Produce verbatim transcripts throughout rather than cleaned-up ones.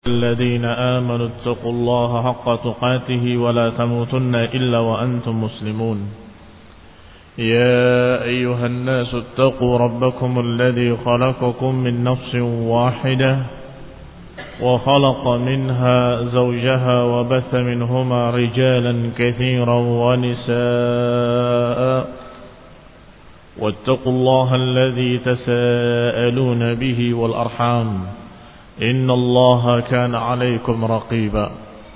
الذين آمنوا اتقوا الله حق تقاته ولا تموتن إلا وأنتم مسلمون يا أيها الناس اتقوا ربكم الذي خلقكم من نفس واحدة وخلق منها زوجها وبث منهما رجالا كثيرا ونساء واتقوا الله الذي تساءلون به والأرحام إن الله كان عليكم رقيبا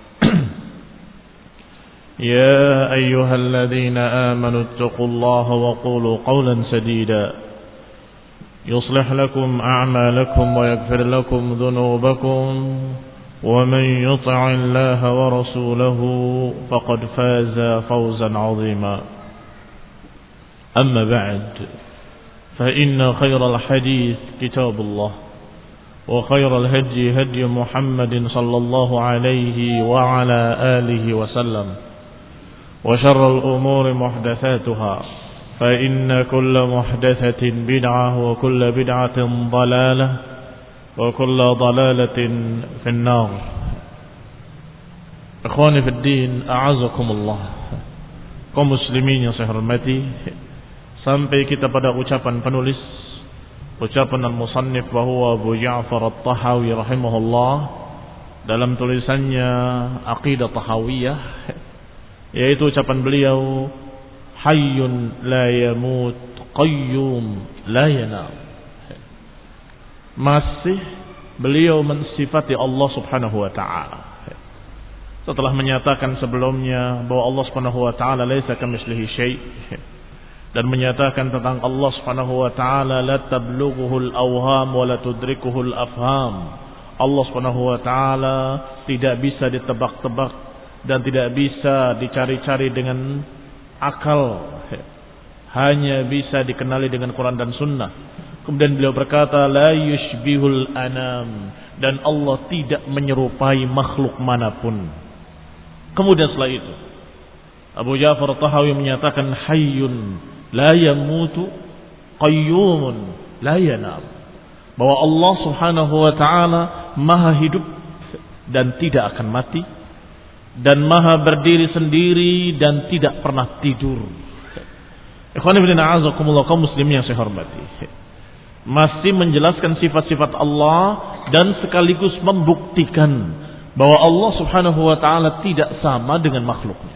يا أيها الذين آمنوا اتقوا الله وقولوا قولا سديدا يصلح لكم أعمالكم ويغفر لكم ذنوبكم ومن يطع الله ورسوله فقد فاز فوزا عظيما أما بعد فإن خير الحديث كتاب الله وخير الهدي هدي محمد صلى الله عليه وعلى آله وسلم وشر الأمور محدثاتها فإن كل محدثة بدعة وكل بدعة ضلالة وكل ضلالة في النار. Ikhwani fi din, a'azakumullah. Kaum muslimin yang saya hormati, sampai kita pada ucapan penulis, ucapan al-musannif bahwa Abu Ja'far At-Tahawi rahimahullah dalam tulisannya Aqidah Tahawiyah, yaitu ucapan beliau hayyun la yamut qayyum la yanam. Masih beliau mensifati Allah Subhanahu wa taala setelah menyatakan sebelumnya bahwa Allah Subhanahu wa taala laisa kamitslihi syai', dan menyatakan tentang Allah Subhanahu wa taala la tablughuhul awham wa la tudrikuhul afham. Allah Subhanahu wa taala tidak bisa ditebak-tebak dan tidak bisa dicari-cari dengan akal, hanya bisa dikenali dengan Quran dan Sunnah. Kemudian beliau berkata la yushbihul anam, dan Allah tidak menyerupai makhluk manapun. Kemudian setelah itu Abu Ja'far At-Tahawi menyatakan hayyun la yamutu qayyumun la yanam, bahwa Allah Subhanahu wa taala maha hidup dan tidak akan mati, dan maha berdiri sendiri dan tidak pernah tidur. Ikhwani fillah a'azakumullah, kaum muslimin yang saya hormati, masih menjelaskan sifat-sifat Allah dan sekaligus membuktikan bahwa Allah Subhanahu wa taala tidak sama dengan makhluknya.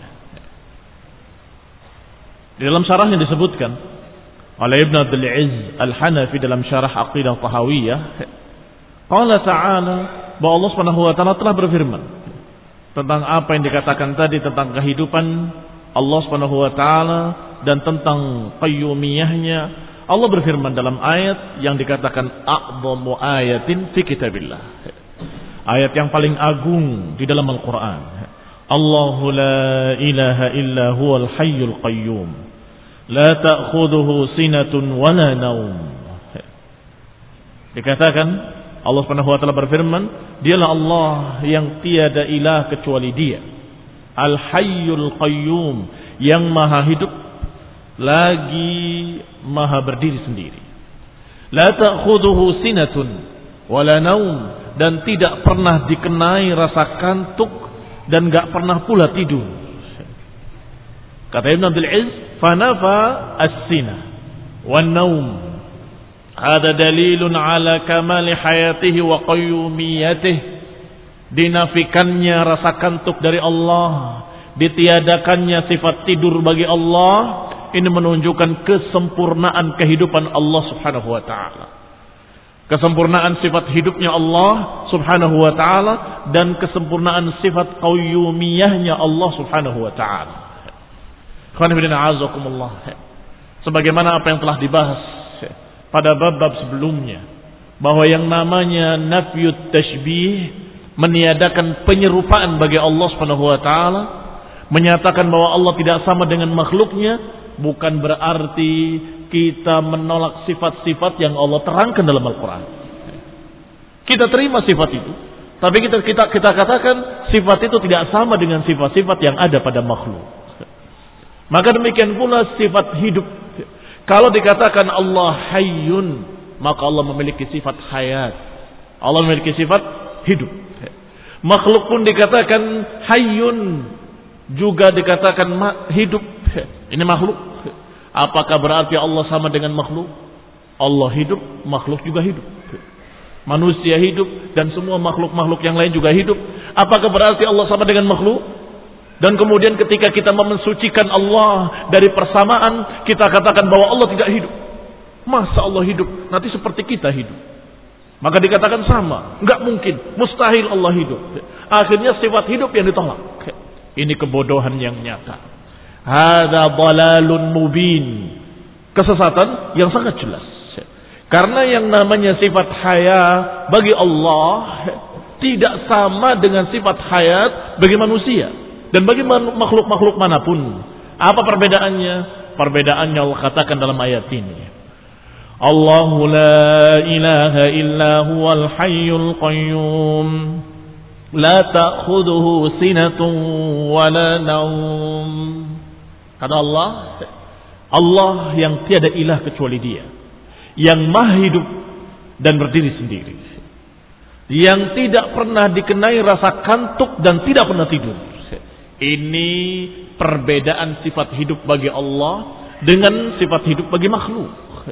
Di dalam syarahnya disebutkan oleh Ibn Abdul Aziz Al-Hanafi dalam syarah Aqidah Tahawiyah, qala ta'ala, bahwa Allah Subhanahu wa taala telah berfirman tentang apa yang dikatakan tadi tentang kehidupan Allah Subhanahu wa taala dan tentang qayyumiyahnya. Allah berfirman dalam ayat yang dikatakan a'dhamu ayatin fi kitabillah, ayat yang paling agung di dalam Al-Qur'an. Allahu la ilaha illa huwal hayyul qayyum la ta'khudhuhu sinatun wa la naum. Dikatakan Allah Subhanahu wa taala berfirman, dialah Allah yang tiada ilah kecuali Dia, Al-Hayyul Qayyum, yang maha hidup lagi maha berdiri sendiri. La ta'khudhuhu sinatun wa la naum, dan tidak pernah dikenai rasa kantuk dan enggak pernah pula tidur. Kata Ibn Abdul Aziz, fanafa as-sina wan naum, ada dalilun ala kamali hayatihi wa qayyumiyatihi. Dinafikannya rasa kantuk dari Allah, ditiadakannya sifat tidur bagi Allah, ini menunjukkan kesempurnaan kehidupan Allah Subhanahu wa taala, kesempurnaan sifat hidupnya Allah Subhanahu wa taala, dan kesempurnaan sifat qayyumiyahnya Allah Subhanahu wa taala. Sebagaimana apa yang telah dibahas pada bab-bab sebelumnya, bahwa yang namanya nafyut tashbih, meniadakan penyerupaan bagi Allah Subhanahu wa taala, menyatakan bahwa Allah tidak sama dengan makhluknya, bukan berarti kita menolak sifat-sifat yang Allah terangkan dalam Al-Qur'an. Kita terima sifat itu, tapi kita kita kita katakan sifat itu tidak sama dengan sifat-sifat yang ada pada makhluk. Maka demikian pula sifat hidup. Kalau dikatakan Allah hayyun, maka Allah memiliki sifat hayat. Allah memiliki sifat hidup. Makhluk pun dikatakan hayyun, juga dikatakan hidup. Ini makhluk. Apakah berarti Allah sama dengan makhluk? Allah hidup, makhluk juga hidup. Manusia hidup dan semua makhluk-makhluk yang lain juga hidup. Apakah berarti Allah sama dengan makhluk? Dan kemudian ketika kita mensucikan Allah dari persamaan, kita katakan bahwa Allah tidak hidup. Masa Allah hidup? Nanti seperti kita hidup. Maka dikatakan sama. Enggak mungkin. Mustahil Allah hidup. Akhirnya sifat hidup yang ditolak. Ini kebodohan yang nyata. Hada dalalun mubin. Kesesatan yang sangat jelas. Karena yang namanya sifat haya bagi Allah tidak sama dengan sifat hayat bagi manusia dan bagi makhluk-makhluk manapun. Apa perbedaannya? Perbedaannya Allah katakan dalam ayat ini. Allahu la ilaha illa huwal hayyul qayyum la ta'khudhuhu sinatun wa la nawm. Kata Allah, Allah yang tiada ilah kecuali Dia, yang maha hidup dan berdiri sendiri, yang tidak pernah dikenai rasa kantuk dan tidak pernah tidur. Ini perbedaan sifat hidup bagi Allah dengan sifat hidup bagi makhluk.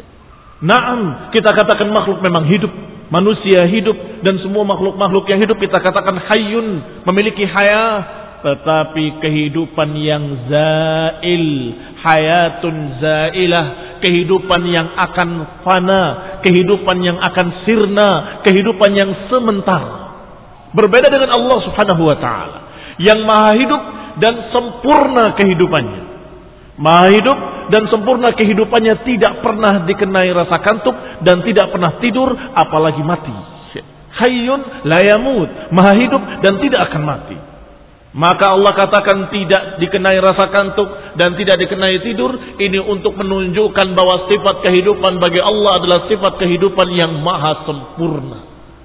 Naam, kita katakan makhluk memang hidup, manusia hidup dan semua makhluk-makhluk yang hidup kita katakan hayyun, memiliki haya, tetapi kehidupan yang zail, hayatun zailah, kehidupan yang akan fana, kehidupan yang akan sirna, kehidupan yang sementara. Berbeda dengan Allah Subhanahu wa taala yang maha hidup dan sempurna kehidupannya. Maha hidup dan sempurna kehidupannya, tidak pernah dikenai rasa kantuk dan tidak pernah tidur, apalagi mati. Hayyun la yamut, maha hidup dan tidak akan mati. Maka Allah katakan tidak dikenai rasa kantuk dan tidak dikenai tidur. Ini untuk menunjukkan bahwa sifat kehidupan bagi Allah adalah sifat kehidupan yang maha sempurna.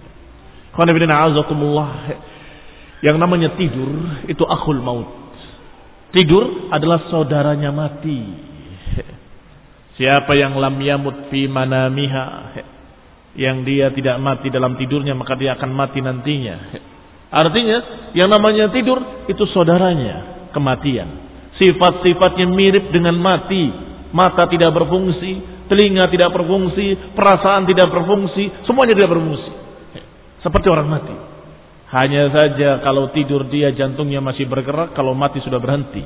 Yang namanya tidur itu akhul maut. Tidur adalah saudaranya mati. Siapa yang lam yamut fi manamiha, yang dia tidak mati dalam tidurnya, maka dia akan mati nantinya. Artinya yang namanya tidur itu saudaranya kematian. Sifat-sifatnya mirip dengan mati. Mata tidak berfungsi, telinga tidak berfungsi, perasaan tidak berfungsi, semuanya tidak berfungsi. Seperti orang mati. Hanya saja kalau tidur dia jantungnya masih bergerak, kalau mati sudah berhenti.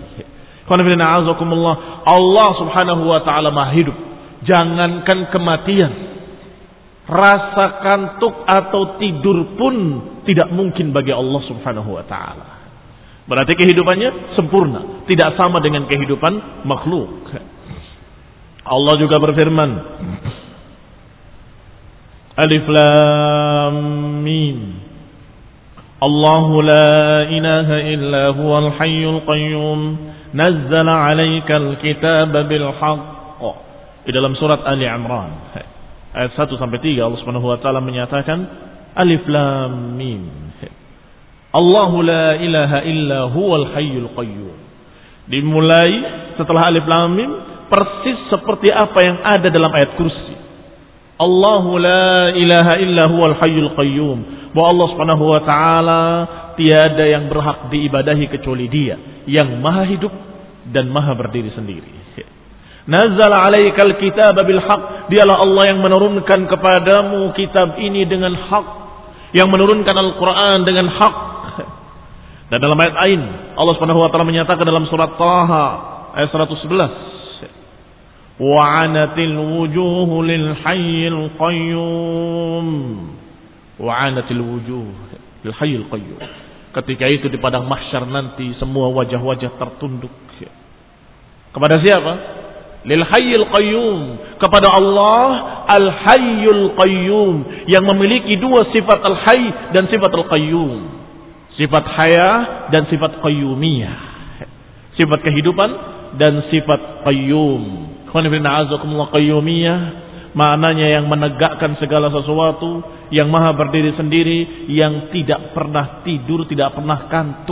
Allah Subhanahu wa taala maha hidup. Jangankan kematian, rasa kantuk atau tidur pun tidak mungkin bagi Allah Subhanahu wa taala. Berarti kehidupannya sempurna, tidak sama dengan kehidupan makhluk. Allah juga berfirman, Alif Lam Mim. Allahu la ilaha illa huwal hayyul qayyum nazzala 'alaikal kitaba bil haqq. Di dalam surat Ali Imran ayat satu sampai tiga Allah Subhanahu wa taala menyatakan Alif Lam Mim. Allahu la ilaha illa huwal hayyul qayyum. Dimulai setelah Alif Lam Mim persis seperti apa yang ada dalam ayat kursi. Allahu la ilaha illa huwal hayyul qayyum. Bahwa Allah Subhanahu wa taala tiada yang berhak diibadahi kecuali Dia, yang maha hidup dan maha berdiri sendiri. Nazzala 'alaikal kitaba bil haqq. Dialah Allah yang menurunkan kepadamu kitab ini dengan hak, yang menurunkan Al-Qur'an dengan hak. Dan dalam ayat lain Allah Subhanahu wa taala menyatakan dalam surat Taha ayat seratus sebelas, wa 'anatil wujuhu lil hayyil qayyum. Wa 'anatil wujuh lil hayyil qayyum. Ketika itu di padang mahsyar nanti semua wajah-wajah tertunduk kepada siapa? Lil hayyil qayyum, kepada Allah al hayyul qayyum, yang memiliki dua sifat al hayy dan sifat al qayyum. Sifat haya dan sifat qayyumiyah. Sifat kehidupan dan sifat qayyum. Qayyumiyah maknanya yang menegakkan segala sesuatu, yang maha berdiri sendiri, yang tidak pernah tidur, tidak pernah kantuk.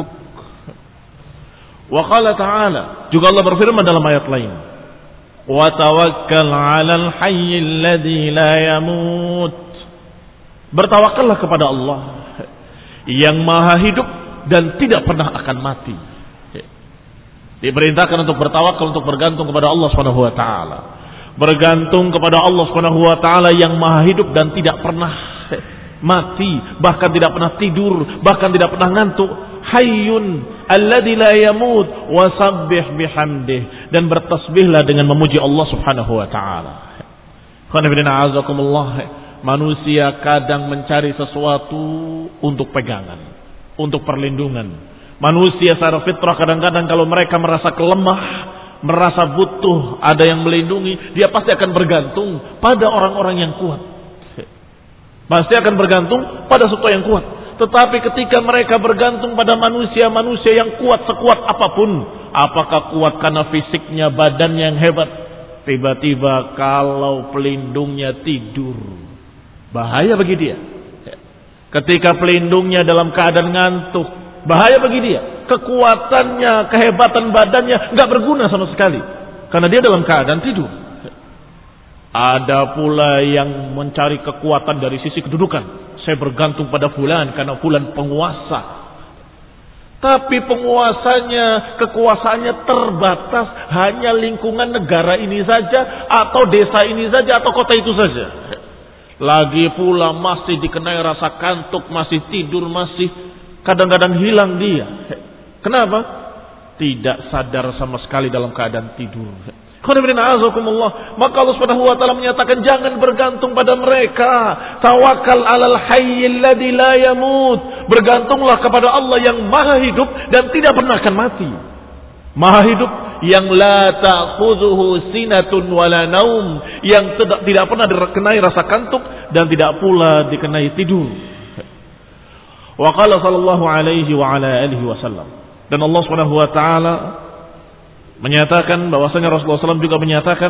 Wa qala ta'ala, juga Allah berfirman dalam ayat lain, wa tawakkal 'alal hayyil ladzi la yamut. Bertawakallah kepada Allah yang maha hidup dan tidak pernah akan mati. Diperintahkan untuk bertawakal, untuk bergantung kepada Allah Subhanahu wa taala. Bergantung kepada Allah Subhanahu wa taala yang maha hidup dan tidak pernah mati, bahkan tidak pernah tidur, bahkan tidak pernah ngantuk. Hayyun alladzi la yamut wasabbih bihamdih, dan bertasbihlah dengan memuji Allah Subhanahu wa taala. Khonibina azakumullah, manusia kadang mencari sesuatu untuk pegangan, untuk perlindungan. Manusia secara fitrah kadang-kadang kalau mereka merasa kelemah, merasa butuh ada yang melindungi, dia pasti akan bergantung pada orang-orang yang kuat. Pasti akan bergantung pada sesuatu yang kuat. Tetapi ketika mereka bergantung pada manusia-manusia yang kuat sekuat apapun, apakah kuat karena fisiknya, badannya yang hebat, tiba-tiba kalau pelindungnya tidur, bahaya bagi dia. Ketika pelindungnya dalam keadaan ngantuk, bahaya bagi dia. Kekuatannya, kehebatan badannya nggak berguna sama sekali karena dia dalam keadaan tidur. Ada pula yang mencari kekuatan dari sisi kedudukan. Saya bergantung pada fulan karena fulan penguasa. Tapi penguasanya, kekuasaannya terbatas hanya lingkungan negara ini saja, atau desa ini saja, atau kota itu saja. Lagi pula masih dikenai rasa kantuk, masih tidur, masih kadang-kadang hilang dia. Kenapa? Tidak sadar sama sekali dalam keadaan tidur. Maka Allah Subhanahu wa taala menyatakan jangan bergantung pada mereka. Tawakal 'alal hayyil ladzi la yamut. Bergantunglah kepada Allah yang maha hidup dan tidak pernah akan mati. Maha hidup yang la ta'khudhuhu sinatun wala naum, yang tidak, tidak pernah dikenai rasa kantuk dan tidak pula dikenai tidur. Wa qala sallallahu alaihi wa ala alihi wasallam. Dan Allah Subhanahu wa taala menyatakan bahwasanya Rasulullah shallallahu alaihi wasallam juga menyatakan,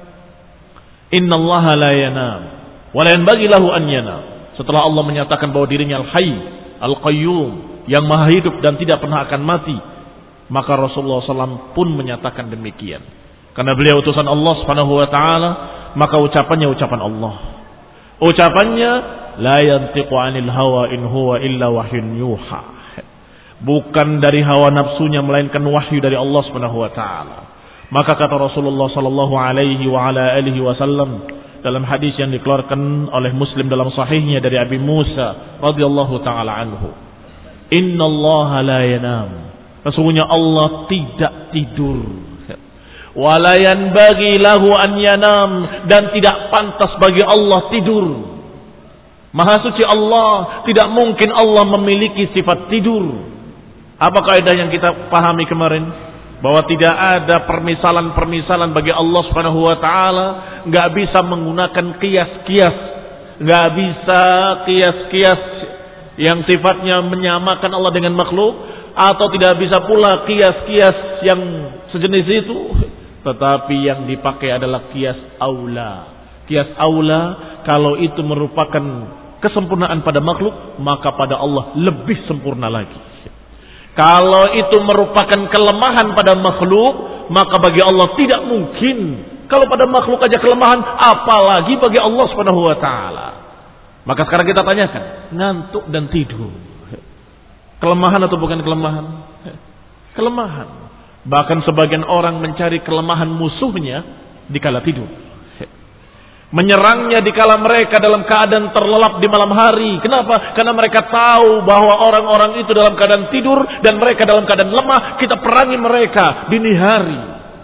Innallaha la yanam wa la yanbaghi lahu an yanam. Setelah Allah menyatakan bahwa dirinya Al-Hayy, Al-Qayyum, yang maha hidup dan tidak pernah akan mati, maka Rasulullah shallallahu alaihi wasallam pun menyatakan demikian. Karena beliau utusan Allah Subhanahu wa taala, maka ucapannya ucapan Allah. Ucapannya la yantiqu 'anil hawa in huwa illa wahyun yuha. Bukan dari hawa nafsunya melainkan wahyu dari Allah Subhanahu wa taala. Maka kata Rasulullah sallallahu alaihi wa ala alihi wasallam dalam hadis yang dikeluarkan oleh Muslim dalam sahihnya dari Abi Musa radhiyallahu taala anhu, "Innallaha la yanam." Sesungguhnya Allah tidak tidur. Wa la yanbaghi lahu an yanam, dan tidak pantas bagi Allah tidur. Maha suci Allah, tidak mungkin Allah memiliki sifat tidur. Apa kaidah yang kita pahami kemarin? Bahwa tidak ada permisalan-permisalan bagi Allah Subhanahu wa taala, enggak bisa menggunakan kias-kias, enggak bisa kias-kias yang sifatnya menyamakan Allah dengan makhluk, atau tidak bisa pula kias-kias yang sejenis itu, tetapi yang dipakai adalah kias aula. Kias aula kalau itu merupakan kesempurnaan pada makhluk, maka pada Allah lebih sempurna lagi. Kalau itu merupakan kelemahan pada makhluk, maka bagi Allah tidak mungkin. Kalau pada makhluk aja kelemahan, apalagi bagi Allah Subhanahu wa taala. Maka sekarang kita tanyakan, ngantuk dan tidur, kelemahan atau bukan kelemahan? Kelemahan. Bahkan sebagian orang mencari kelemahan musuhnya di kala tidur. Menyerangnya dikala mereka dalam keadaan terlelap di malam hari. Kenapa? Karena mereka tahu bahwa orang-orang itu dalam keadaan tidur dan mereka dalam keadaan lemah. Kita perangi mereka dini hari.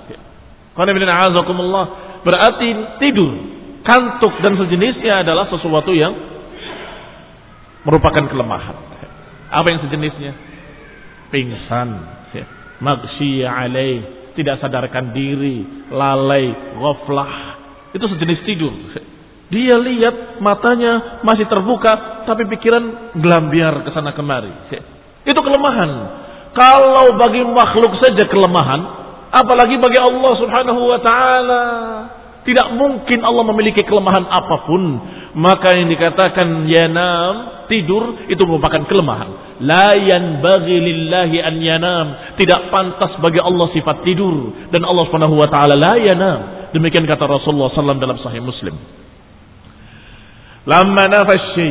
Berarti tidur, kantuk dan sejenisnya adalah sesuatu yang merupakan kelemahan. Apa yang sejenisnya? Pingsan, maghsyiya alaih, tidak sadarkan diri, lalai, ghaflah. Itu sejenis tidur. Dia lihat matanya masih terbuka, tapi pikiran gelambiar ke sana kemari. Itu kelemahan. Kalau bagi makhluk saja kelemahan, apalagi bagi Allah Subhanahu wa taala. Tidak mungkin Allah memiliki kelemahan apapun. Maka yang dikatakan yanam, tidur, itu merupakan kelemahan. La yanbaghi lillahi an yanam. Tidak pantas bagi Allah sifat tidur, dan Allah Subhanahu wa taala la yanam. Demikian kata Rasulullah sallallahu alaihi wasallam dalam Sahih Muslim. Lamma nafas syekh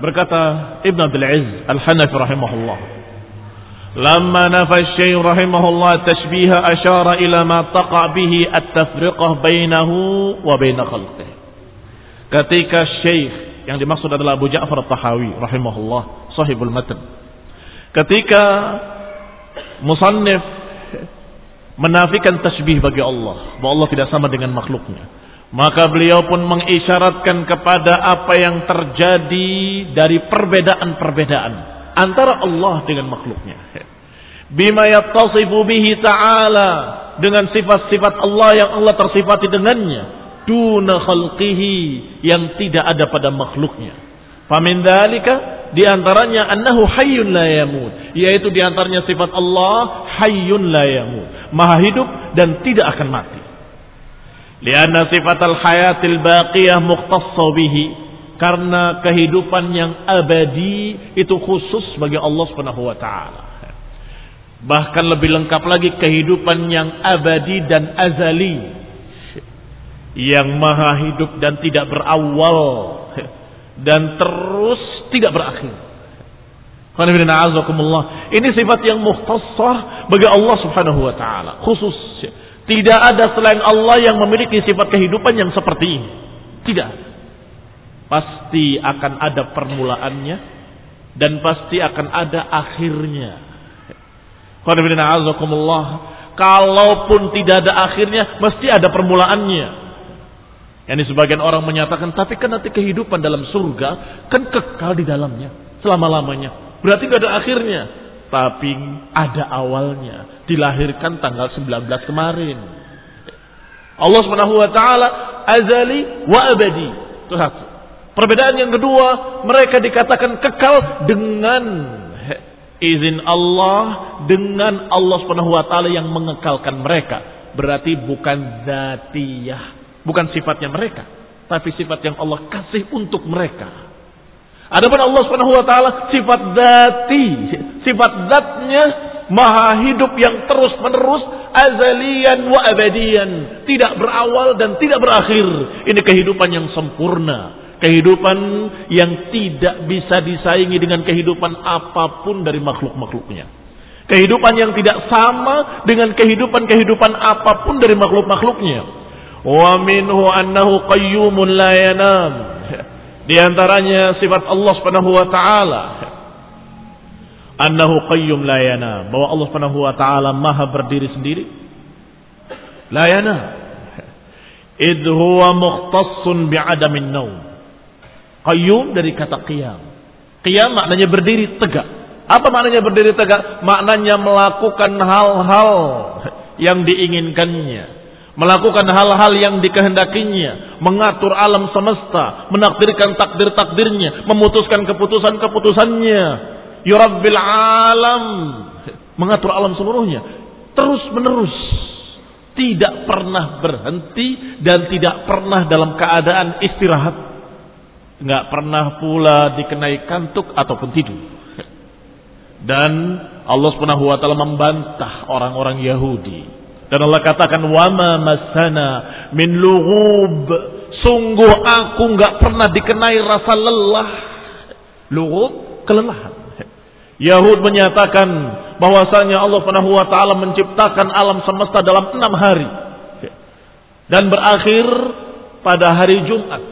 Berkata Ibn Abdul Aziz Al-Hanafi rahimahullah, "Lamma nafa asy-syekh rahimahullah tashbiha asyara ila ma taqa bihi at-tafriqah bainahu wa bain khalqihi." Ketika syekh yang dimaksud adalah Abu Ja'far At-Tahawi rahimahullah, sahibul matan. Ketika musannif menafikan tasbih bagi Allah, bahwa Allah tidak sama dengan makhluknya, maka beliau pun mengisyaratkan kepada apa yang terjadi dari perbedaan-perbedaan antara Allah dengan makhluknya. Bima yattasifu bihi ta'ala, dengan sifat-sifat Allah yang Allah tersifati dengannya, duna khalqihi, yang tidak ada pada makhluknya. Famin dzalika, di antaranya annahu hayyun la yamut, yaitu di antaranya sifat Allah hayyun la yamut, maha hidup dan tidak akan mati. Lianna sifatal hayatil baqiyah mukhtassa bihi, karena kehidupan yang abadi itu khusus bagi Allah Subhanahu wa taala. Bahkan lebih lengkap lagi kehidupan yang abadi dan azali, yang maha hidup dan tidak berawal dan terus tidak berakhir. Ini sifat yang mukhtassah bagi Allah Subhanahu wa taala, khusus. Tidak ada selain Allah yang memiliki sifat kehidupan yang seperti ini. Tidak. Pasti akan ada permulaannya dan pasti akan ada akhirnya. Kalaupun tidak ada akhirnya, mesti ada permulaannya. Yani sebagian orang menyatakan, tapi kan nanti kehidupan dalam surga kan kekal di dalamnya selama-lamanya. Berarti tidak ada akhirnya. Tapi ada awalnya, dilahirkan tanggal sembilan belas kemarin. Allah Subhanahu wa taala azali wa abadi. Itu satu. Perbedaan yang kedua, mereka dikatakan kekal dengan izin Allah, dengan Allah Subhanahu wa taala yang mengekalkan mereka. Berarti bukan dzatiyah, bukan sifatnya mereka, tapi sifat yang Allah kasih untuk mereka. Adapun Allah Subhanahu wa taala sifat dzati, sifat zatnya maha hidup yang terus menerus, azalian wa abadian, tidak berawal dan tidak berakhir. Ini kehidupan yang sempurna, kehidupan yang tidak bisa disaingi dengan kehidupan apapun dari makhluk-makhluknya. Kehidupan yang tidak sama dengan kehidupan-kehidupan apapun dari makhluk-makhluknya. Wa minhu annahu qayyumun la yanam. Di antaranya sifat Allah Subhanahu wa taala annahu qayyum la yanam, bahwa Allah Subhanahu wa taala maha berdiri sendiri, la yanam, id huwa mukhtassun bi'adamin naum. Qayyum dari kata qiyam. Qiyam maknanya berdiri tegak. Apa maknanya berdiri tegak? Maknanya melakukan hal-hal yang diinginkannya, melakukan hal-hal yang dikehendakinya, mengatur alam semesta, menakdirkan takdir-takdirnya, memutuskan keputusan-keputusannya, yurabbil alam, mengatur alam seluruhnya, terus menerus, tidak pernah berhenti dan tidak pernah dalam keadaan istirahat, nggak pernah pula dikenai kantuk ataupun tidur. Dan Allah Subhanahu wa taala membantah orang-orang Yahudi. Dan Allah katakan, wama masana min lughub, sungguh aku enggak pernah dikenai rasa lelah. Lughub, kelelahan. Yahud menyatakan bahwasanya Allah Subhanahu wa taala menciptakan alam semesta dalam enam hari dan berakhir pada hari Jumat.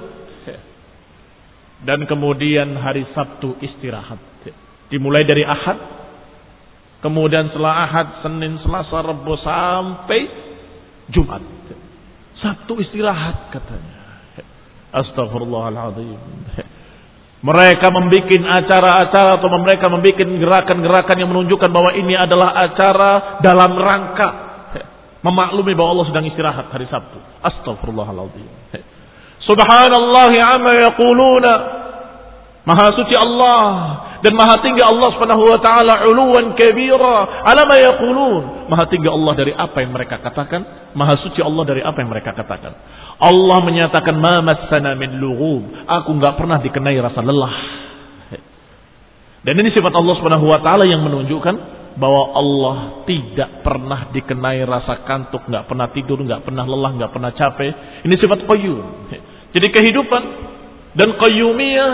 Dan kemudian hari Sabtu istirahat. Dimulai dari Ahad, kemudian setelah Ahad, Senin, Selasa, Rabu sampai Jumat. Sabtu istirahat katanya. Astagfirullahaladzim. Mereka membuat acara-acara atau mereka membuat gerakan-gerakan yang menunjukkan bahwa ini adalah acara dalam rangka memaklumi bahwa Allah sedang istirahat hari Sabtu. Astagfirullahaladzim. Subhanallah amma yaquluna. Maha suci Allah dan maha tinggi Allah Subhanahu wa taala uluwan kabira ala ma yaqulun. Maha tinggi Allah dari apa yang mereka katakan, maha suci Allah dari apa yang mereka katakan. Allah menyatakan ma massana min lughub, aku enggak pernah dikenai rasa lelah. Dan ini sifat Allah Subhanahu wa taala yang menunjukkan bahwa Allah tidak pernah dikenai rasa kantuk, enggak pernah tidur, enggak pernah lelah, enggak pernah capek. Ini sifat qayyum. Jadi kehidupan dan qayyumiyah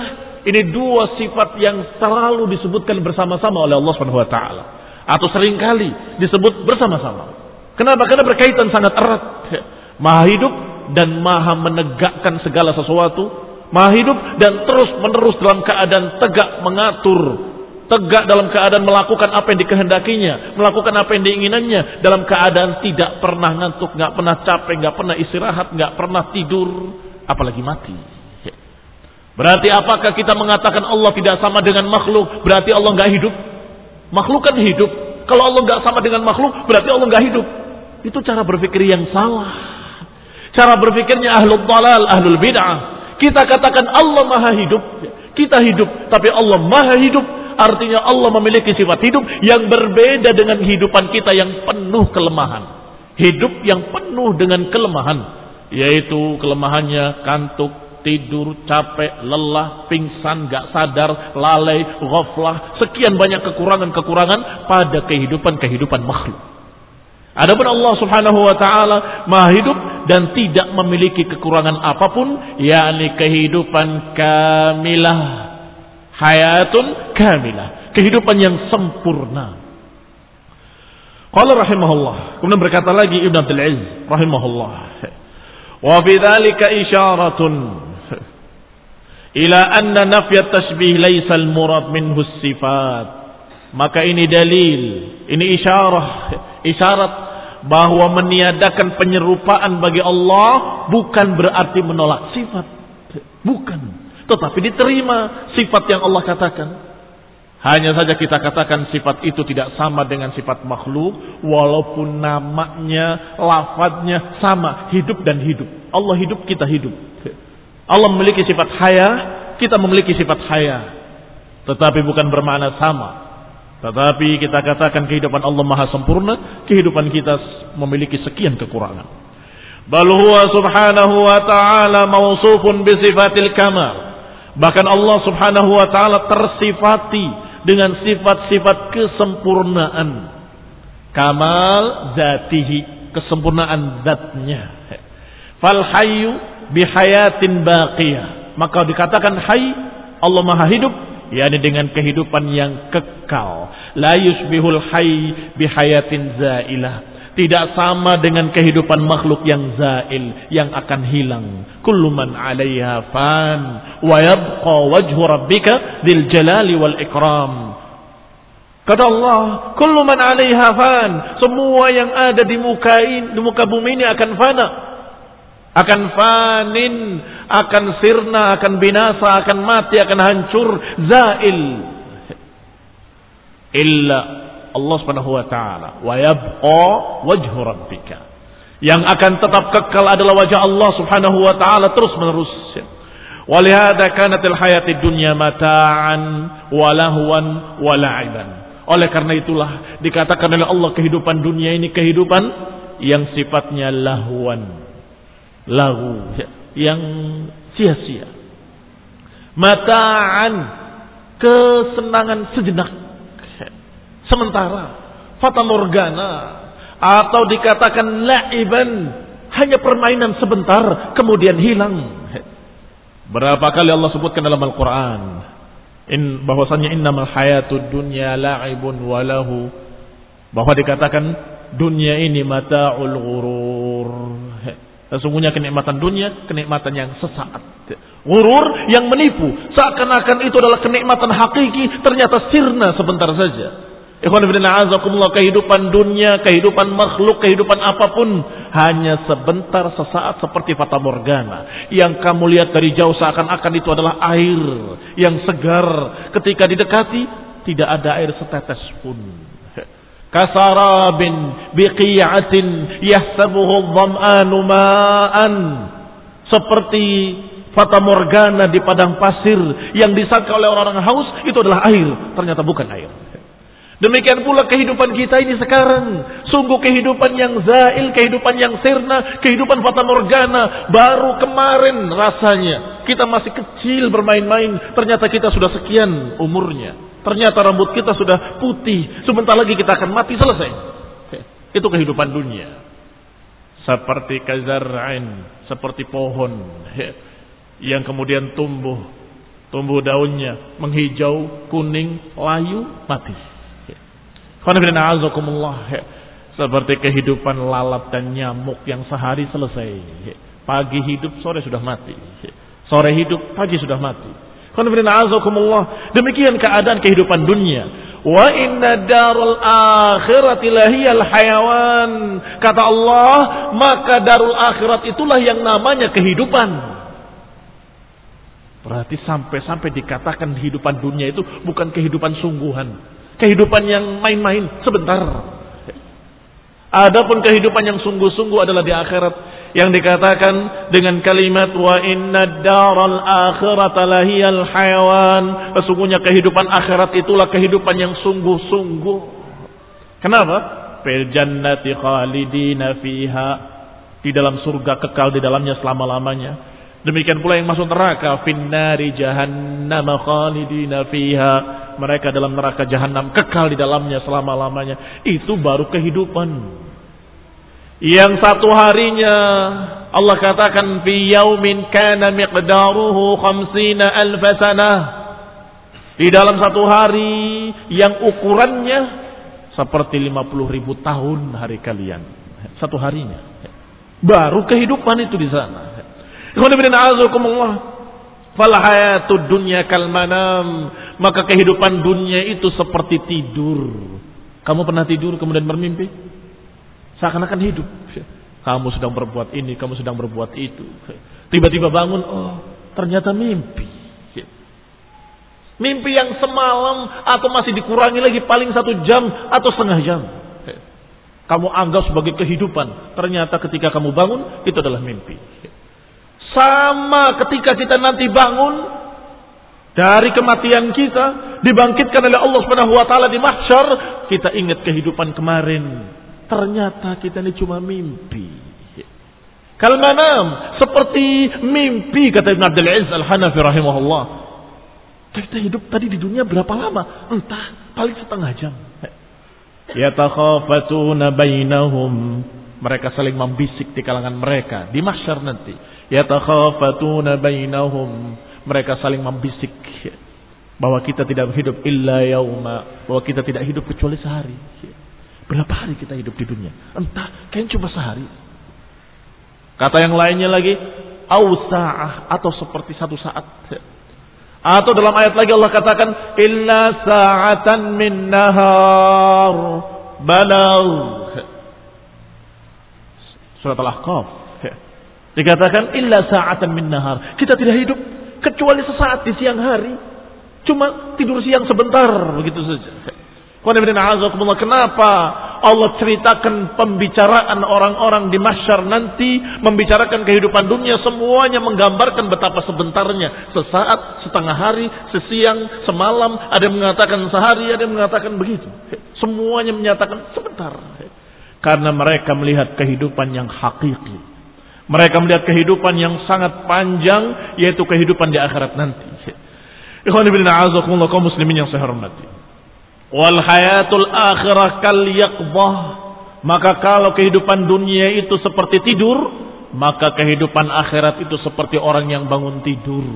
Ini dua sifat yang selalu disebutkan bersama-sama oleh Allah Subhanahu wa taala atau seringkali disebut bersama-sama. Kenapa? Karena berkaitan sangat erat. Maha hidup dan maha menegakkan segala sesuatu. Maha hidup dan terus menerus dalam keadaan tegak mengatur, tegak dalam keadaan melakukan apa yang dikehendakinya, melakukan apa yang diinginannya, dalam keadaan tidak pernah ngantuk, nggak pernah capek, nggak pernah istirahat, nggak pernah tidur, apalagi mati. Berarti apakah kita mengatakan Allah tidak sama dengan makhluk, berarti Allah nggak hidup? Makhluk kan hidup. Kalau Allah nggak sama dengan makhluk, berarti Allah nggak hidup. Itu cara berpikir yang salah. Cara berpikirnya ahlul dalal, ahlul bid'ah. Kita katakan Allah maha hidup, kita hidup, tapi Allah maha hidup. Artinya Allah memiliki sifat hidup yang berbeda dengan kehidupan kita yang penuh kelemahan. Hidup yang penuh dengan kelemahan, yaitu kelemahannya kantuk, tidur, capek, lelah, pingsan, gak sadar, lalai, ghaflah, sekian banyak kekurangan-kekurangan pada kehidupan-kehidupan makhluk. Adapun Allah Subhanahu wa taala maha hidup dan tidak memiliki kekurangan apapun, yakni kehidupan kamilah, hayatun kamilah, kehidupan yang sempurna. Qala rahimahullah, kemudian berkata lagi Ibnu Abdul Aziz rahimahullah, wa bidzalika isyaratun ila anna nafyat tashbih laisa al-murad minhu sifat. Maka ini dalil, ini isyarah, isyarat bahwa meniadakan penyerupaan bagi Allah bukan berarti menolak sifat, bukan, tetapi diterima sifat yang Allah katakan. Hanya saja kita katakan sifat itu tidak sama dengan sifat makhluk, walaupun namanya, lafadznya sama, hidup dan hidup. Allah hidup, kita hidup. Allah memiliki sifat haya, kita memiliki sifat haya, tetapi bukan bermakna sama. Tetapi kita katakan kehidupan Allah maha sempurna, kehidupan kita memiliki sekian kekurangan. Bal huwa subhanahu wa ta'ala mausufun bisifatil kamal. Bahkan Allah Subhanahu wa ta'ala tersifati dengan sifat-sifat kesempurnaan. Kamal zatihi, kesempurnaan zatnya. Fal hayyu bihayatin baqiyah. Maka dikatakan hayy, Allah maha hidup, yakni dengan kehidupan yang kekal. La yusbihul hayy bihayatin zailah. Tidak sama dengan kehidupan makhluk yang zail, yang akan hilang. Kullu man 'alaiha fan wa yabqa wajhu rabbika dzil jalali wal ikram. Kata Allah, kullu man 'alaiha fan, semua yang ada di muka ini, di muka bumi ini akan fana. Akan fanin, akan sirna, akan binasa, akan mati, akan hancur, zail. Illa Allah Subhanahu wa taala, wa yabqa wajhu rabbika. Yang akan tetap kekal adalah wajah Allah Subhanahu wa taala terus-menerus. Walihada kanatil hayatid dunya mata'an wa lahwan wa la'iban. Oleh karena itulah dikatakan oleh Allah kehidupan dunia ini kehidupan yang sifatnya lahwan, lahu, yang sia-sia. Mata'an, kesenangan sejenak, sementara, fata morgana, atau dikatakan la'iban, hanya permainan sebentar kemudian hilang. Berapa kali Allah sebutkan dalam Al-Quran in bahwasanya innamal hayatud dunya la'ibun walahu, bahwa dikatakan dunia ini mata'ul ghurur. Sesungguhnya kenikmatan dunia, kenikmatan yang sesaat. Ghurur yang menipu, seakan-akan itu adalah kenikmatan hakiki, ternyata sirna sebentar saja. Ikhwan fillah azakumullah, kehidupan dunia, kehidupan makhluk, kehidupan apapun hanya sebentar, sesaat, seperti fata morgana. Yang kamu lihat dari jauh seakan-akan itu adalah air yang segar, ketika didekati tidak ada air setetes pun. Kasarabin biqi'atin yahsabuhu dham'anu ma'an, seperti fata morgana di padang pasir yang disangka oleh orang-orang haus itu adalah air, ternyata bukan air. Demikian pula kehidupan kita ini sekarang, sungguh kehidupan yang zail, kehidupan yang sirna, kehidupan fata morgana. Baru kemarin rasanya kita masih kecil bermain-main, ternyata kita sudah sekian umurnya. Ternyata rambut kita sudah putih, sebentar lagi kita akan mati, selesai. Itu kehidupan dunia. Seperti kazar'in, seperti pohon yang kemudian tumbuh, tumbuh daunnya, menghijau, kuning, layu, mati. Seperti kehidupan lalat dan nyamuk yang sehari selesai. Pagi hidup, sore sudah mati. Sore hidup, pagi sudah mati. Demikian keadaan kehidupan dunia. Wa inna darul akhirati lahiyal hayawan. Kata Allah, maka darul akhirat itulah yang namanya kehidupan. Berarti sampai-sampai dikatakan kehidupan dunia itu bukan kehidupan sungguhan. Kehidupan yang main-main sebentar. Adapun kehidupan yang sungguh-sungguh adalah di akhirat, yang dikatakan dengan kalimat wa inna daral akhirata lahiyal hayawan. Sesungguhnya kehidupan akhirat itulah kehidupan yang sungguh-sungguh. Kenapa? Fil jannati khalidina fiha. Di dalam surga kekal di dalamnya selama-lamanya. Demikian pula yang masuk neraka, finnari jahannam khalidina fiha. Mereka dalam neraka jahanam kekal di dalamnya selama-lamanya. Itu baru kehidupan. Yang satu harinya Allah katakan fi yaumin kana miqdaruhu khamsina alf sanah. Di dalam satu hari yang ukurannya seperti lima puluh ribu tahun hari kalian. Satu harinya. Baru kehidupan itu di sana. Fal hayatud dunya kal manam. Maka kehidupan dunia itu seperti tidur. Kamu pernah tidur kemudian bermimpi? Seakan-akan hidup. Kamu sedang berbuat ini, kamu sedang berbuat itu. Tiba-tiba bangun, oh ternyata mimpi. Mimpi yang semalam atau masih dikurangi lagi paling satu jam atau setengah jam. Kamu anggap sebagai kehidupan. Ternyata ketika kamu bangun, itu adalah mimpi. Sama ketika kita nanti bangun dari kematian kita, dibangkitkan oleh Allah Subhanahu wa taala di mahsyar, kita ingat kehidupan kemarin. Ternyata kita ini cuma mimpi. Kal manam, seperti mimpi, kata Ibn Abdul Aziz Al-Hanafi rahimahullah. Kita hidup tadi di dunia berapa lama? Entah, paling setengah jam. Yatakhafatuna bainahum. Mereka saling membisik di kalangan mereka di mahsyar nanti. Yatakhafatuna bainahum. Mereka saling membisik bahwa kita tidak hidup illa yauma, bahwa kita tidak hidup kecuali sehari. Berapa hari kita hidup di dunia? Entah, kayaknya cuma sehari. Kata yang lainnya lagi, au sa'ah, atau seperti satu saat. Atau dalam ayat lagi Allah katakan illa sa'atan min nahar balagh. Surat Al-Ahqaf dikatakan illa sa'atan min nahar. Kita tidak hidup kecuali sesaat di siang hari. Cuma tidur siang sebentar, begitu saja. Kenapa Allah ceritakan pembicaraan orang-orang di mahsyar nanti, membicarakan kehidupan dunia, semuanya menggambarkan betapa sebentarnya. Sesaat, setengah hari, sesiang, semalam, ada yang mengatakan sehari, ada yang mengatakan begitu. Semuanya menyatakan sebentar. Karena mereka melihat kehidupan yang hakiki. Mereka melihat kehidupan yang sangat panjang, yaitu kehidupan di akhirat nanti. Ikhwan fillah, a'azakumullah, kaum muslimin yang saya hormati. Wal hayatul akhirah kal yaqdah. Maka kalau kehidupan dunia itu seperti tidur, maka kehidupan akhirat itu seperti orang yang bangun tidur.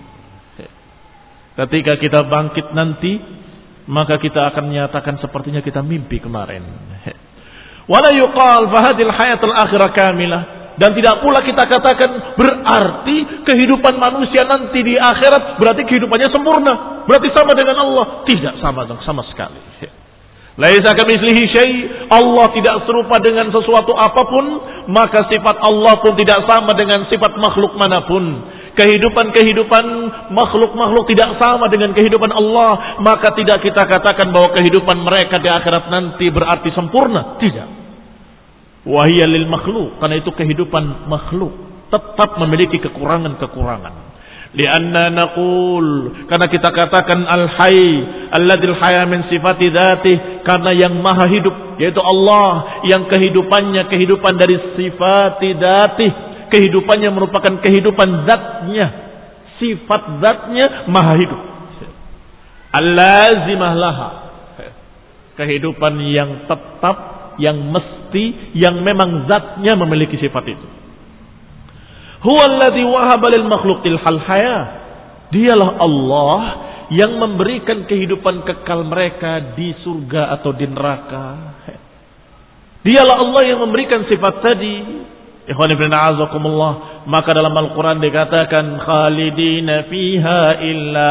Ketika kita bangkit nanti, maka kita akan menyatakan sepertinya kita mimpi kemarin. Wala yuqal fahadil hayatul akhirah kamilah. Dan tidak pula kita katakan berarti kehidupan manusia nanti di akhirat berarti kehidupannya sempurna, berarti sama dengan Allah. Tidak sama, sama sekali. Laisa kamitslihi syai'. Allah tidak serupa dengan sesuatu apapun, maka sifat Allah pun tidak sama dengan sifat makhluk manapun. Kehidupan-kehidupan makhluk-makhluk tidak sama dengan kehidupan Allah, maka tidak kita katakan bahwa kehidupan mereka di akhirat nanti berarti sempurna. Tidak. Wahiyya lil makhluk, karena itu kehidupan makhluk tetap memiliki kekurangan-kekurangan. Lianna naqul, karena kita katakan al-hayy alladil haya min sifati dzatih, karena yang maha hidup yaitu Allah, yang kehidupannya kehidupan dari sifati dzatih, kehidupannya merupakan kehidupan zatnya, sifat zatnya maha hidup. Al-lazimah laha, kehidupan yang tetap, yang mesti, yang memang zatnya memiliki sifat itu. Huwa alladhi wahaba lil makhluqil hal haya. Dialah Allah yang memberikan kehidupan kekal mereka di surga atau di neraka. Dialah Allah yang memberikan sifat tadi. Ikhwan ibn a'azakumullah. Maka dalam Al-Quran dikatakan khalidina fiha illa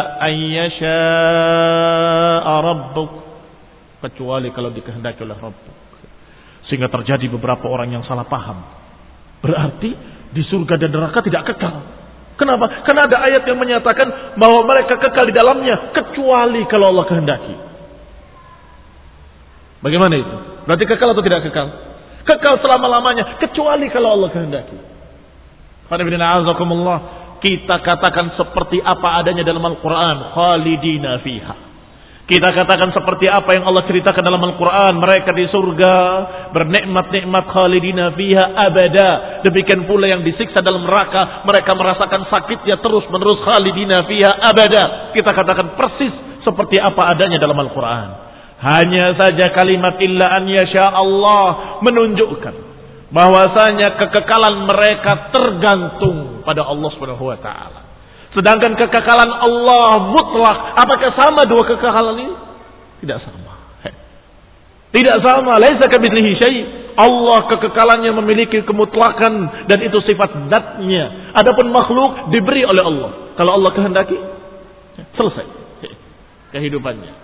ayyasha'a rabbuk, kecuali kalau dikehendaki oleh Rabbuk. Sehingga terjadi beberapa orang yang salah paham. Berarti di surga dan neraka tidak kekal. Kenapa? Karena ada ayat yang menyatakan bahwa mereka kekal di dalamnya kecuali kalau Allah kehendaki. Bagaimana itu? Berarti kekal atau tidak kekal? Kekal selama-lamanya kecuali kalau Allah kehendaki. Kita katakan seperti apa adanya dalam Al-Quran, khalidina fiha. Kita katakan seperti apa yang Allah ceritakan dalam Al-Quran, mereka di surga bernikmat-nikmat khalidina fiha abada. Demikian pula yang disiksa dalam neraka, mereka merasakan sakitnya terus menerus khalidina fiha abada. Kita katakan persis seperti apa adanya dalam Al-Quran. Hanya saja kalimat illa an yasha Allah menunjukkan bahwasanya kekekalan mereka tergantung pada Allah Subhanahu wa taala. Sedangkan kekekalan Allah mutlak. Apakah sama dua kekekalan ini? Tidak sama. Tidak sama. Laisa kamitslihi syai'. Allah kekekalannya memiliki kemutlakan dan itu sifat zatnya. Adapun makhluk diberi oleh Allah. Kalau Allah kehendaki, selesai kehidupannya.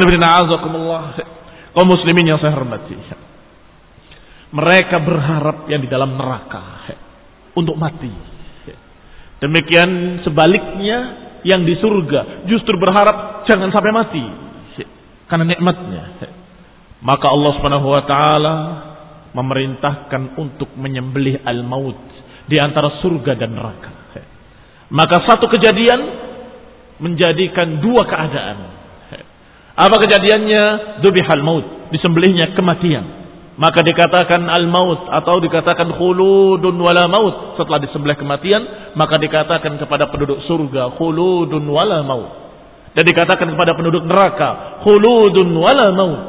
Kaum muslimin yang saya hormati, mereka berharap yang di dalam neraka untuk mati. Demikian sebaliknya yang di surga justru berharap jangan sampai mati karena nikmatnya. Maka Allah Subhanahu wa taala memerintahkan untuk menyembelih al-maut di antara surga dan neraka. Maka satu kejadian menjadikan dua keadaan. Apa kejadiannya? Dzubihal maut, disembelihnya kematian. Maka dikatakan al-maut atau dikatakan khuludun wala maut. Setelah disembelih kematian, maka dikatakan kepada penduduk surga khuludun wala maut. Dan dikatakan kepada penduduk neraka khuludun wala maut.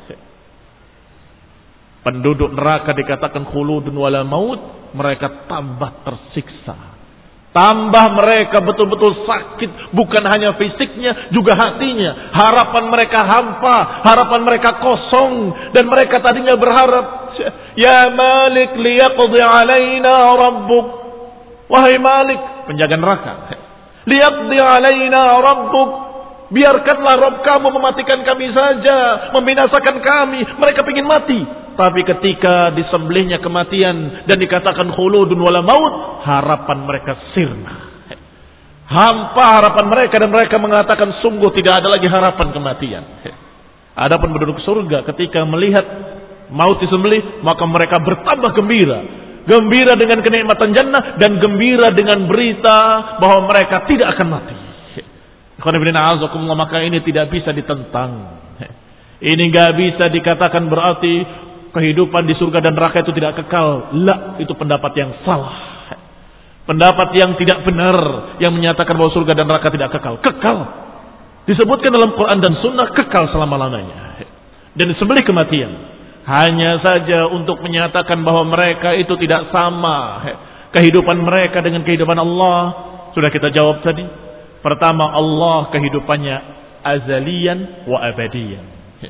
Penduduk neraka dikatakan khuludun wala maut, mereka tambah tersiksa. Tambah mereka betul-betul sakit, bukan hanya fisiknya, juga hatinya. Harapan mereka hampa, harapan mereka kosong, dan mereka tadinya berharap, ya Malik liyaqdi alaina rabbuk. Wahai Malik, penjaga neraka, liyaqdi alaina rabbuk. Biarkanlah Rabb kamu mematikan kami saja, membinasakan kami. Mereka ingin mati. Tapi ketika disembelihnya kematian dan dikatakan khuludun wala maut, harapan mereka sirna. Hampa harapan mereka dan mereka mengatakan sungguh tidak ada lagi harapan kematian. Adapun penduduk surga ketika melihat maut disembelih, maka mereka bertambah gembira. Gembira dengan kenikmatan jannah dan gembira dengan berita bahwa mereka tidak akan mati. Maka ini tidak bisa ditentang. Ini gak bisa dikatakan berarti kehidupan di surga dan neraka itu tidak kekal. La, itu pendapat yang salah. Pendapat yang tidak benar yang menyatakan bahwa surga dan neraka tidak kekal. Kekal. Disebutkan dalam Quran dan Sunnah kekal selama-lamanya. Dan disembelih kematian. Hanya saja untuk menyatakan bahwa mereka itu tidak sama. Kehidupan mereka dengan kehidupan Allah. Sudah kita jawab tadi. Pertama, Allah kehidupannya azalian wa abadian.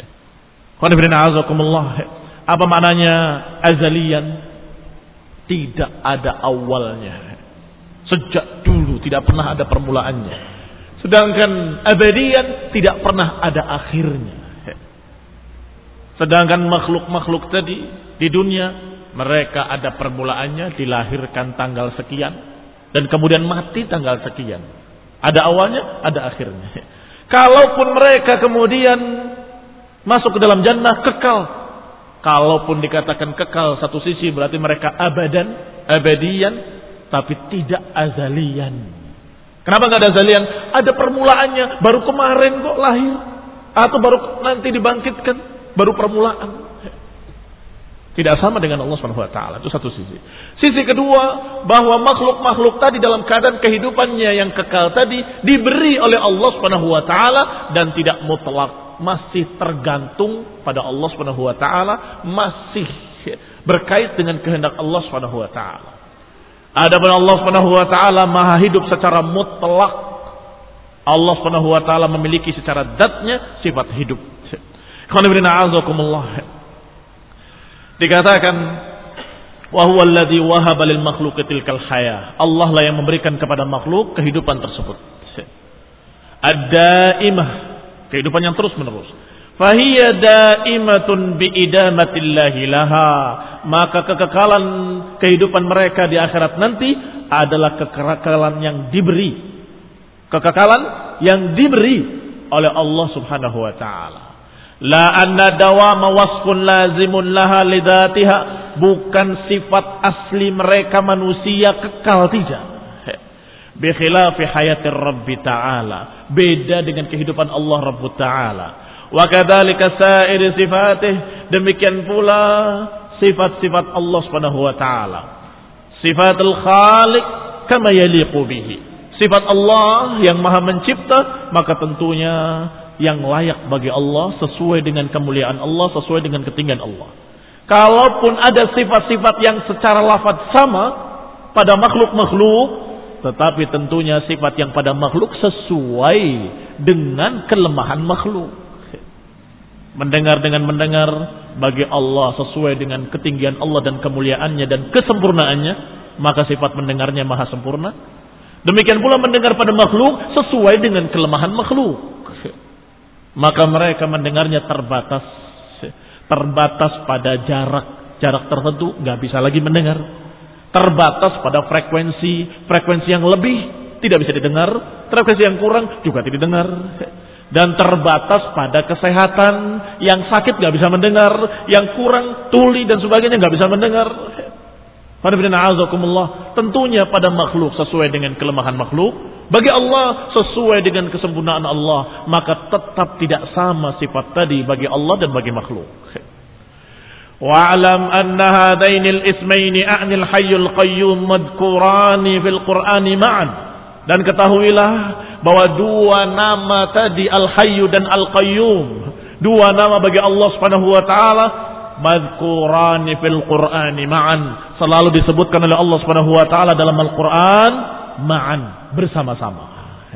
Apa maknanya azalian? Tidak ada awalnya. Sejak dulu tidak pernah ada permulaannya. Sedangkan abadian tidak pernah ada akhirnya. Sedangkan makhluk-makhluk tadi di dunia, mereka ada permulaannya, dilahirkan tanggal sekian dan kemudian mati tanggal sekian. Ada awalnya, ada akhirnya. Kalaupun mereka kemudian masuk ke dalam jannah, kekal. Kalaupun dikatakan kekal satu sisi berarti mereka abadan, abadian, tapi tidak azalian. Kenapa nggak ada azalian? Ada permulaannya, baru kemarin kok lahir, atau baru nanti dibangkitkan, baru permulaan. Tidak sama dengan Allah Subhanahu wa taala. Itu satu sisi. Sisi kedua, bahwa makhluk-makhluk tadi dalam keadaan kehidupannya yang kekal tadi diberi oleh Allah Subhanahu wa taala dan tidak mutlak, masih tergantung pada Allah Subhanahu wa taala, masih berkait dengan kehendak Allah Subhanahu wa taala. Adapun Allah Subhanahu wa taala Maha hidup secara mutlak, Allah Subhanahu wa taala memiliki secara zatnya sifat hidup. Dikatakan wa huwa alladhi wahaba lil makhluqi tilkal haya. Allah lah yang memberikan kepada makhluk kehidupan tersebut. Ad-daimah, kehidupan yang terus-menerus. Fahiya daimatun biidamatillahi laha. Maka kekekalan kehidupan mereka di akhirat nanti adalah kekekalan yang diberi. Kekekalan yang diberi oleh Allah Subhanahu wa taala. La anna dawama wasfun lazimun laha lidatiha. Bukan sifat asli mereka manusia kekal, tidak. Bi khilafi hayatir Rabbi ta'ala. Beda dengan kehidupan Allah Rabb ta'ala. Wa kadzalika sa'ir sifatih, demikian pula sifat-sifat Allah Subhanahu wa taala. Sifatul Khaliq kama yaliqu bihi. Sifat Allah yang Maha Mencipta, maka tentunya yang layak bagi Allah sesuai dengan kemuliaan Allah, sesuai dengan ketinggian Allah. Kalaupun ada sifat-sifat yang secara lafaz sama pada makhluk-makhluk, tetapi tentunya sifat yang pada makhluk sesuai dengan kelemahan makhluk. Mendengar dengan mendengar bagi Allah sesuai dengan ketinggian Allah dan kemuliaannya dan kesempurnaannya, maka sifat mendengarnya maha sempurna. Demikian pula mendengar pada makhluk sesuai dengan kelemahan makhluk. Maka mereka mendengarnya terbatas, terbatas pada jarak, jarak tertentu nggak bisa lagi mendengar. Terbatas pada frekuensi, frekuensi yang lebih tidak bisa didengar, frekuensi yang kurang juga tidak didengar. Dan terbatas pada kesehatan, yang sakit nggak bisa mendengar, yang kurang tuli dan sebagainya nggak bisa mendengar. Tentunya pada makhluk sesuai dengan kelemahan makhluk, bagi Allah sesuai dengan kesempurnaan Allah, maka tetap tidak sama sifat tadi bagi Allah dan bagi makhluk. Wa'lam anna hadainil ismaini a'nil hayyul qayyum madhkurani fil Qur'ani ma'an. Dan ketahuilah bahwa dua nama tadi Al-Hayyu dan Al-Qayyum, dua nama bagi Allah Subhanahu wa taala, madhkurani fil Qur'ani ma'an, selalu disebutkan oleh Allah Subhanahu wa taala dalam Al-Qur'an ma'an, bersama-sama.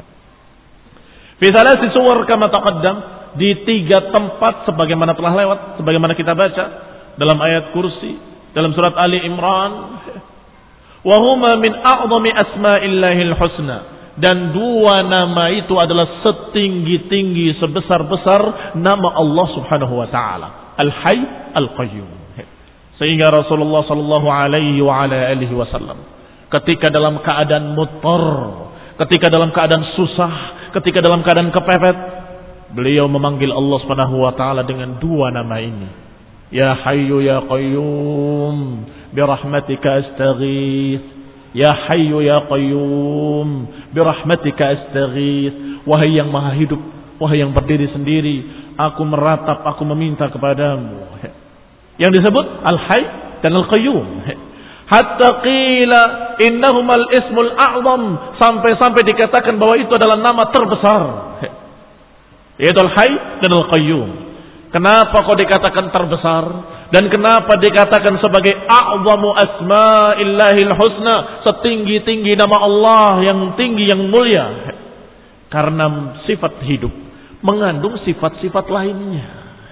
Fi thalathi suwar kama taqaddam, di tiga tempat sebagaimana telah lewat, sebagaimana kita baca dalam ayat kursi, dalam surat Ali Imran. Wa huma min a'zami asma'illahil husna, dan dua nama itu adalah setinggi-tinggi, sebesar-besar nama Allah Subhanahu wa taala, Al-Hayy, Al-Qayyum. Sehingga Rasulullah sallallahu alaihi wa ala alihi wasallam ketika dalam keadaan muttar, ketika dalam keadaan susah, ketika dalam keadaan kepepet, beliau memanggil Allah Subhanahu wa taala dengan dua nama ini. Ya Hayyu ya Qayyum birahmatika astaghith. Ya Hayyu ya Qayyum birahmatika astaghith. Wahai yang maha hidup, wahai yang berdiri sendiri, aku meratap, aku meminta kepadamu. Yang disebut Al-Hayy dan Al-Qayyum. Hatta qila innahumal ismul a'zam, sampai-sampai dikatakan bahwa itu adalah nama terbesar, yaitu Al-Hayy dan Al-Qayyum. Kenapa kok dikatakan terbesar? Dan kenapa dikatakan sebagai a'zamu asma'illahil husna, setinggi-tinggi nama Allah yang tinggi, yang mulia? Karena sifat hidup mengandung sifat-sifat lainnya.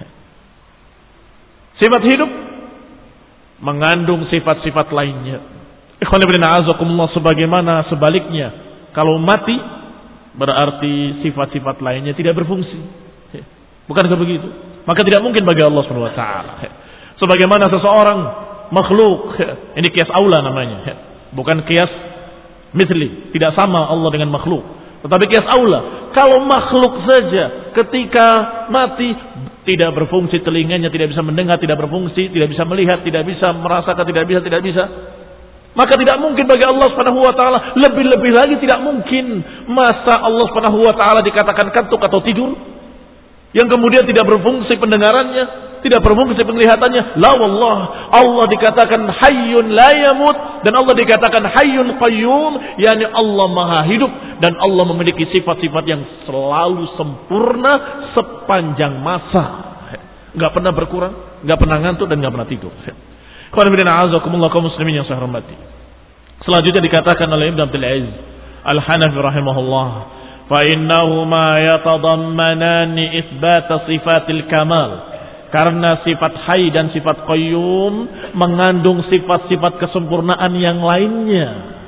Sifat hidup mengandung sifat-sifat lainnya. Ikhwan fillah a'azakumullah, sebagaimana sebaliknya, kalau mati berarti sifat-sifat lainnya tidak berfungsi. Bukankah begitu? Maka tidak mungkin bagi Allah Subhanahu wa taala. Sebagaimana seseorang makhluk, ini kias aula namanya, bukan kias misli, tidak sama Allah dengan makhluk, tetapi kias aula. Kalau makhluk saja ketika mati tidak berfungsi, telinganya tidak bisa mendengar, tidak berfungsi, tidak bisa melihat, tidak bisa merasakan, tidak bisa, tidak bisa, maka tidak mungkin bagi Allah Subhanahu wa taala. Lebih-lebih lagi tidak mungkin masa Allah Subhanahu wa taala dikatakan kantuk atau tidur, yang kemudian tidak berfungsi pendengarannya, tidak berfungsi penglihatannya. La wallah, Allah dikatakan hayyun la yamut, dan Allah dikatakan hayyun qayyum, yakni Allah maha hidup dan Allah memiliki sifat-sifat yang selalu sempurna sepanjang masa, enggak pernah berkurang, enggak pernah ngantuk dan enggak pernah tidur. Qul a'udzubikumullah kaum muslimin yang saya hormati. Selanjutnya dikatakan oleh Ibnu Abdul Aziz Al-Hanafi rahimahullah, fa innahuma yatadammanani itsbat sifatil kamal. Karena sifat hayy dan sifat qayyum mengandung sifat-sifat kesempurnaan yang lainnya.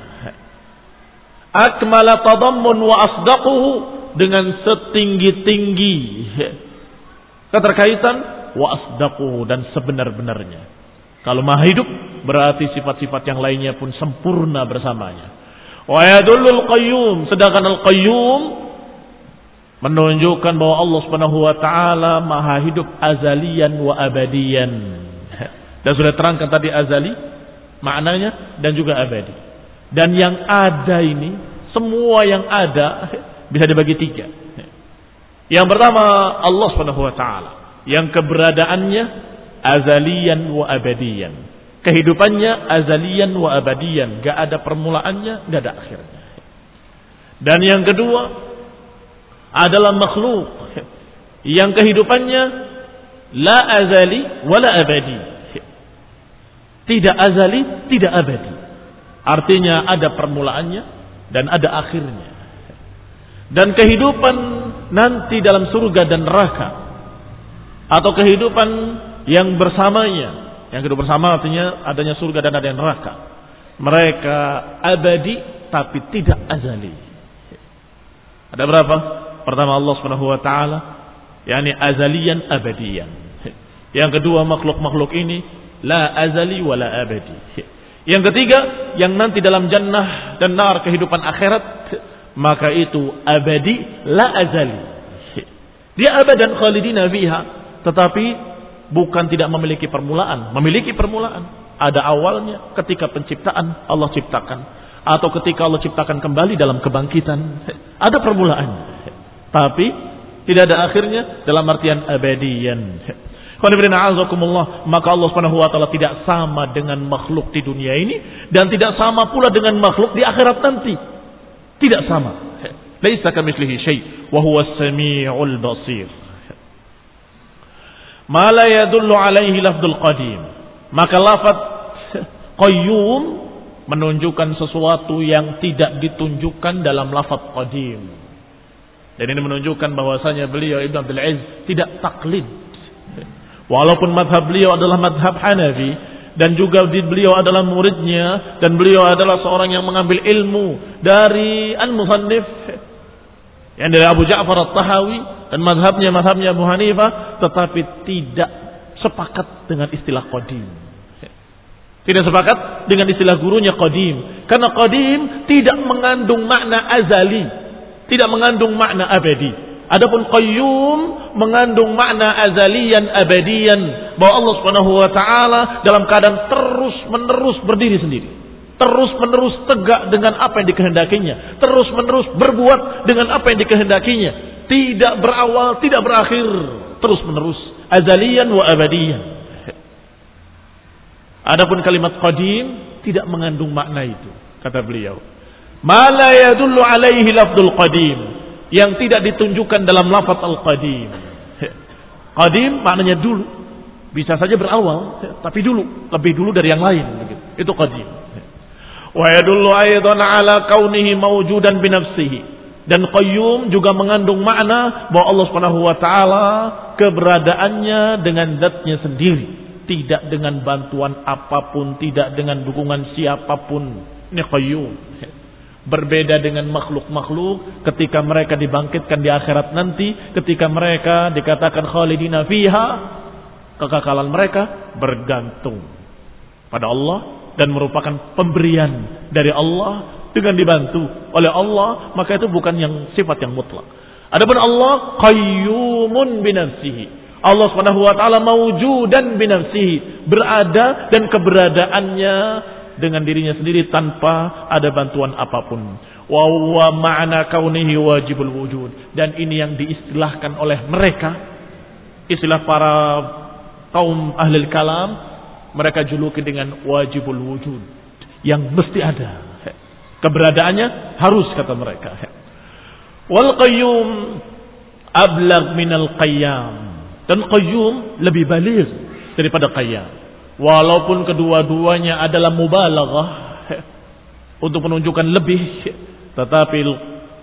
Akmala tadammun wa asdaquhu, dengan setinggi-tinggi keterkaitan, wa asdaquhu, dan sebenar-benarnya. Kalau maha hidup berarti sifat-sifat yang lainnya pun sempurna bersamanya. Wa yadullul qayyum, sedangkan al-qayyum menunjukkan bahwa Allah Subhanahu wa taala maha hidup azalian wa abadian. Dan sudah terangkan tadi azali maknanya dan juga abadi. Dan yang ada ini, semua yang ada bisa dibagi tiga. Yang pertama Allah Subhanahu wa taala, yang keberadaannya azalian wa abadian. Kehidupannya azalian wa abadian, enggak ada permulaannya, enggak ada akhirnya. Dan yang kedua adalah makhluk yang kehidupannya la azali wa la abadi. Tidak azali, tidak abadi. Artinya ada permulaannya dan ada akhirnya. Dan kehidupan nanti dalam surga dan neraka, atau kehidupan yang bersamanya. Yang kedua bersama artinya adanya surga dan adanya neraka. Mereka abadi tapi tidak azali. Ada berapa? Pertama Allah Subhanahu wa taala, yakni azaliyan abadiyan. Yang kedua makhluk-makhluk ini la azali wa la abadi. Yang ketiga yang nanti dalam jannah dan nar, kehidupan akhirat, maka itu abadi la azali. Dia abadan khalidina fiha, tetapi bukan tidak memiliki permulaan, memiliki permulaan. Ada awalnya ketika penciptaan Allah ciptakan, atau ketika Allah ciptakan kembali dalam kebangkitan, ada permulaannya. Tapi tidak ada akhirnya dalam artian abadiyan. Maka Allah Subhanahu wa taala tidak sama dengan makhluk di dunia ini dan tidak sama pula dengan makhluk di akhirat nanti. Tidak sama. Laisa kamitslihi syai' wa huwas samiul basir. Ma la yadullu alaihi lafdzul qadim. Maka lafaz qayyum menunjukkan sesuatu yang tidak ditunjukkan dalam lafaz qadim. Dan ini menunjukkan bahwasanya beliau Ibnu Abdul Aziz tidak taklid. Walaupun madhab beliau adalah madhab Hanafi, dan juga beliau adalah muridnya, dan beliau adalah seorang yang mengambil ilmu dari al-musannif, yang dari Abu Ja'far at-Tahawi, dan madhabnya madhabnya Abu Hanifah, tetapi tidak sepakat dengan istilah qadim. Tidak sepakat dengan istilah gurunya qadim, karena qadim tidak mengandung makna azali, tidak mengandung makna abadi. Adapun qayyum mengandung makna azalian abadian, bahwa Allah Subhanahu wa taala dalam keadaan terus menerus berdiri sendiri, terus menerus tegak dengan apa yang dikehendakinya, terus menerus berbuat dengan apa yang dikehendakinya, tidak berawal, tidak berakhir, terus menerus azalian wa abadian. Adapun kalimat qadim tidak mengandung makna itu, kata beliau. Ma la yadullu alaihi lafdzul qadim, yang tidak ditunjukkan dalam lafaz al-qadim. Qadim maknanya dulu, bisa saja berawal, tapi dulu, lebih dulu dari yang lain, itu qadim. Wa yadullu aidan ala kaunihi mawjudan bi nafsihi, dan qayyum juga mengandung makna bahwa Allah Subhanahu wa taala keberadaannya dengan zatnya sendiri, tidak dengan bantuan apapun, tidak dengan dukungan siapapun. Ini qayyum. Berbeda dengan makhluk-makhluk ketika mereka dibangkitkan di akhirat nanti, ketika mereka dikatakan khalidina fiha, kekekalan mereka bergantung pada Allah dan merupakan pemberian dari Allah dengan dibantu oleh Allah, maka itu bukan yang sifat yang mutlak. Adapun Allah qayyumun binafsihi, Allah Subhanahu wa taala mawjudan binafsihi, berada dan keberadaannya dengan dirinya sendiri tanpa ada bantuan apapun. Wa huwa ma'na kaunihi wajibul wujud, dan ini yang diistilahkan oleh mereka, istilah para kaum ahli kalam, mereka juluki dengan wajibul wujud, yang mesti ada, keberadaannya harus, kata mereka. Wal qayyum ablagh minal qayyam, dan qayyum lebih baligh daripada qayyam. Walaupun kedua-duanya adalah mubalaghah untuk menunjukkan lebih, tetapi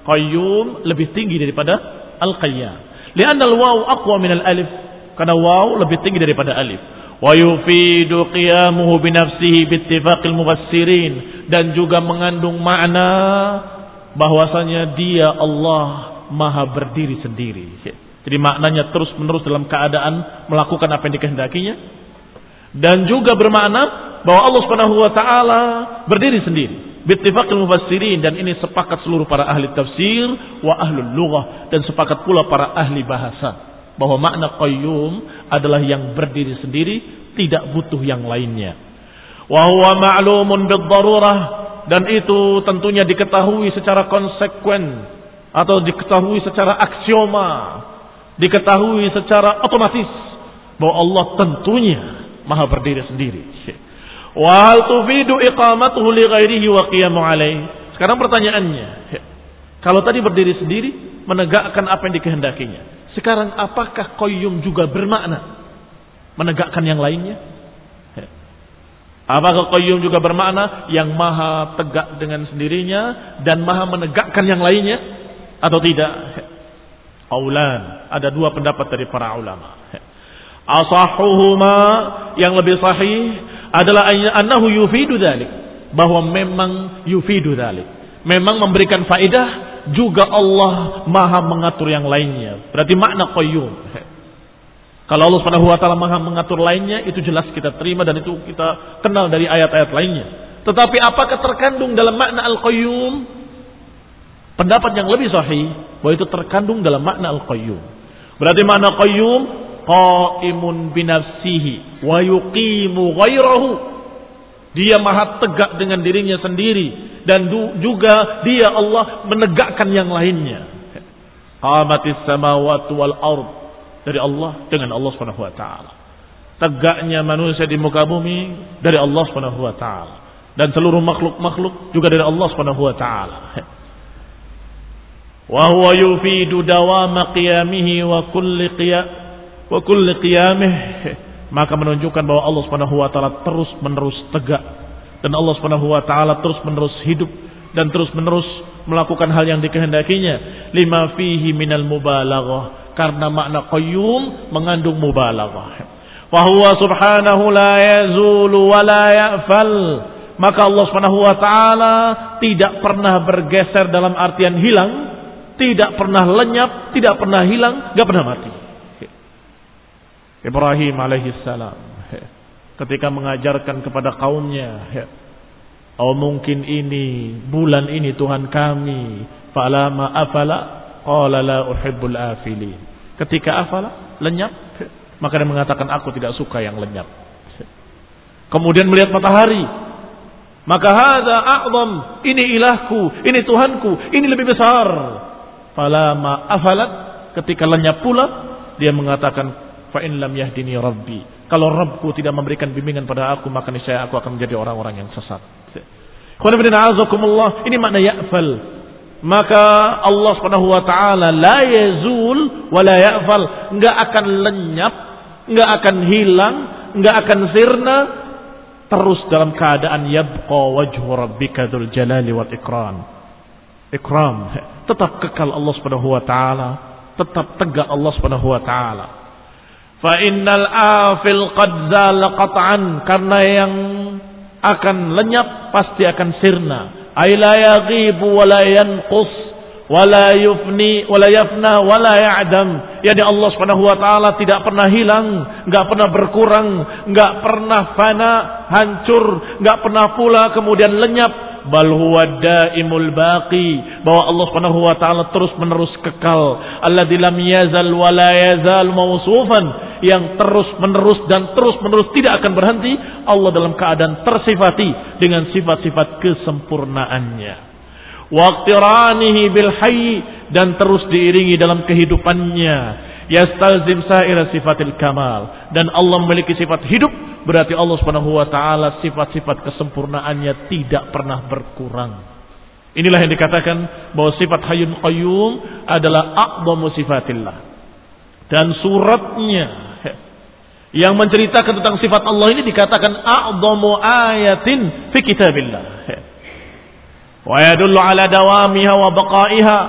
Qayyum lebih tinggi daripada Al-Qayyam. Lianna al-waw aqwa min al-alif. Karena waw lebih tinggi daripada alif. Wa yufidu qiyamuhu bi nafsihi bi ittifaqil mufassirin, dan juga mengandung makna bahwasanya dia Allah Maha berdiri sendiri. Jadi maknanya terus-menerus dalam keadaan melakukan apa yang dikehendakinya, dan juga bermakna bahwa Allah Subhanahu wa taala berdiri sendiri. Bi ittifaqil mufassirin, dan ini sepakat seluruh para ahli tafsir wa ahlul lughah, dan sepakat pula para ahli bahasa bahwa makna qayyum adalah yang berdiri sendiri, tidak butuh yang lainnya. Wa huwa ma'lumun bid-darurah, dan itu tentunya diketahui secara konsekuen atau diketahui secara aksioma, diketahui secara otomatis bahwa Allah tentunya Maha berdiri sendiri. Wa hal tufidu iqamatuhu li ghairihi wa qiyamu alaihi. Sekarang pertanyaannya, kalau tadi berdiri sendiri menegakkan apa yang dikehendakinya, sekarang apakah qayyum juga bermakna menegakkan yang lainnya? Apakah qayyum juga bermakna yang maha tegak dengan sendirinya dan maha menegakkan yang lainnya atau tidak? Aulan, ada dua pendapat dari para ulama. Asahuhuma, yang lebih sahih adalah annahu yufidu dzalik, bahwa memang yufidu dzalik, memang memberikan faedah. Juga Allah Maha mengatur yang lainnya. Berarti makna qayyum, kalau Allah Subhanahu wa taala Maha mengatur lainnya, itu jelas kita terima dan itu kita kenal dari ayat-ayat lainnya. Tetapi apakah terkandung dalam makna al-qayyum? Pendapat yang lebih sahih bahwa itu terkandung dalam makna al-qayyum. Berarti makna qayyum qaimun bi nafsihi wa yuqimu ghairahu. Dia maha tegak dengan dirinya sendiri, dan juga dia Allah menegakkan yang lainnya. Qamatis samawati wal ard, dari Allah dengan Allah Subhanahu wa taala. Tegaknya manusia di muka bumi dari Allah Subhanahu wa taala, dan seluruh makhluk-makhluk juga dari Allah Subhanahu wa taala. Wa huwa yufidu dawama qiyamihi wa kulli qiyam wa kulli qiyamih, maka menunjukkan bahwa Allah Subhanahu wa taala terus-menerus tegak, dan Allah Subhanahu wa taala terus-menerus hidup dan terus-menerus melakukan hal yang dikehendakinya. Lima fihi minal mubalaghah, karena makna qayyum mengandung mubalaghah. Wa huwa subhanahu la yazulu wa la ya'fal, maka Allah Subhanahu wa taala tidak pernah bergeser dalam artian hilang, tidak pernah lenyap, tidak pernah hilang, enggak pernah mati. Ibrahim alaihissalam ketika mengajarkan kepada kaumnya, oh mungkin ini bulan ini Tuhan kami, falama afala qala la uhibbul afilin. Ketika afala, lenyap, maka dia mengatakan aku tidak suka yang lenyap. Kemudian melihat matahari, maka hadza a'zam, ini ilahku, ini Tuhanku, ini lebih besar. Falama afalat, ketika lenyap pula dia mengatakan fa in lam yahdini rabbi, kalau Rabbku tidak memberikan bimbingan pada aku, maka niscaya aku akan menjadi orang-orang yang sesat. Ini makna ya'fal. Maka Allah Subhanahu wa taala la yazul wa la ya'fal, enggak akan lenyap, enggak akan hilang, enggak akan sirna, terus dalam keadaan yabqa wajhu rabbika dzul jalali wal ikram. Ikram, tetap kekal Allah Subhanahu wa taala, tetap tegak Allah Subhanahu wa taala. Fa innal afil qad zala qat'an, karena yang akan lenyap pasti akan sirna. Ay la yaghibu wa la yanqus wa la yufni wa la yafna wa la ya'dam. Yani Allah Subhanahu wa taala tidak pernah hilang, enggak pernah berkurang, enggak pernah fana, hancur, enggak pernah pula kemudian lenyap. Bal huwa daimul baqi, bahwa Allah Subhanahu wa taala terus-menerus kekal. Alladzi lam yazal wa la yazal mausufan, yang terus-menerus dan terus-menerus tidak akan berhenti. Allah dalam keadaan tersifati dengan sifat-sifat kesempurnaannya. Waqtiranihi bil hayy, dan terus diiringi dalam kehidupannya. Yastalzim sa'ira sifatil kamal, dan Allah memiliki sifat hidup, berarti Allah Subhanahu wa taala sifat-sifat kesempurnaannya tidak pernah berkurang. Inilah yang dikatakan bahwa sifat hayyun qayyum adalah a'dhamu sifatillah. Dan suratnya yang menceritakan tentang sifat Allah ini dikatakan a'dhamu ayatin fi kitabillah. Wa yadullu ala dawamiha wa baqaiha,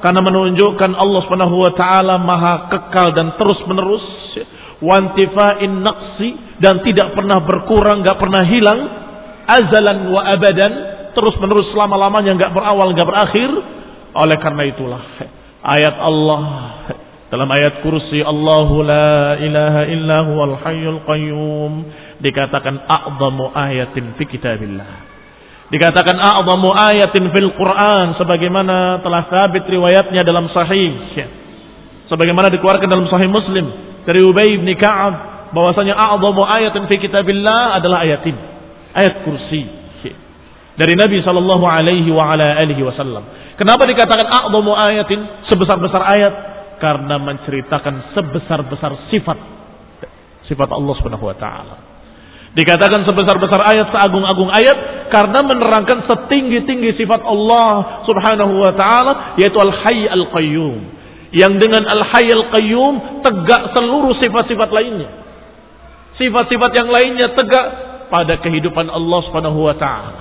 karena menunjukkan Allah Subhanahu wa taala maha kekal dan terus-menerus, wantifa'in naqsi, dan tidak pernah berkurang, enggak pernah hilang, azalan wa abadan, terus-menerus selama-lamanya, enggak berawal, enggak berakhir. Oleh karena itulah ayat Allah dalam ayat kursi, Allahu la ilaha illa huwal hayyul qayyum, dikatakan a'zamu ayatin fi kitabillah. Dikatakan a'zamu ayatin fil Quran, sebagaimana telah sabit riwayatnya dalam sahih, sebagaimana dikeluarkan dalam sahih Muslim dari Ubay bin Ka'ab, bahwasanya a'zamu ayatin fi kitabillah adalah ayat ini, ayat kursi dari Nabi sallallahu alaihi wa ala alihi wasallam. Kenapa dikatakan a'zamu ayatin, sebesar-besar ayat? Karena menceritakan sebesar-besar sifat sifat Allah Subhanahu wa taala. Dikatakan sebesar-besar ayat, seagung-agung ayat, karena menerangkan setinggi-tinggi sifat Allah Subhanahu wa taala, yaitu Al-Hayy Al-Qayyum, yang dengan Al-Hayy Al-Qayyum tegak seluruh sifat-sifat lainnya. Sifat-sifat yang lainnya tegak pada kehidupan Allah Subhanahu wa taala.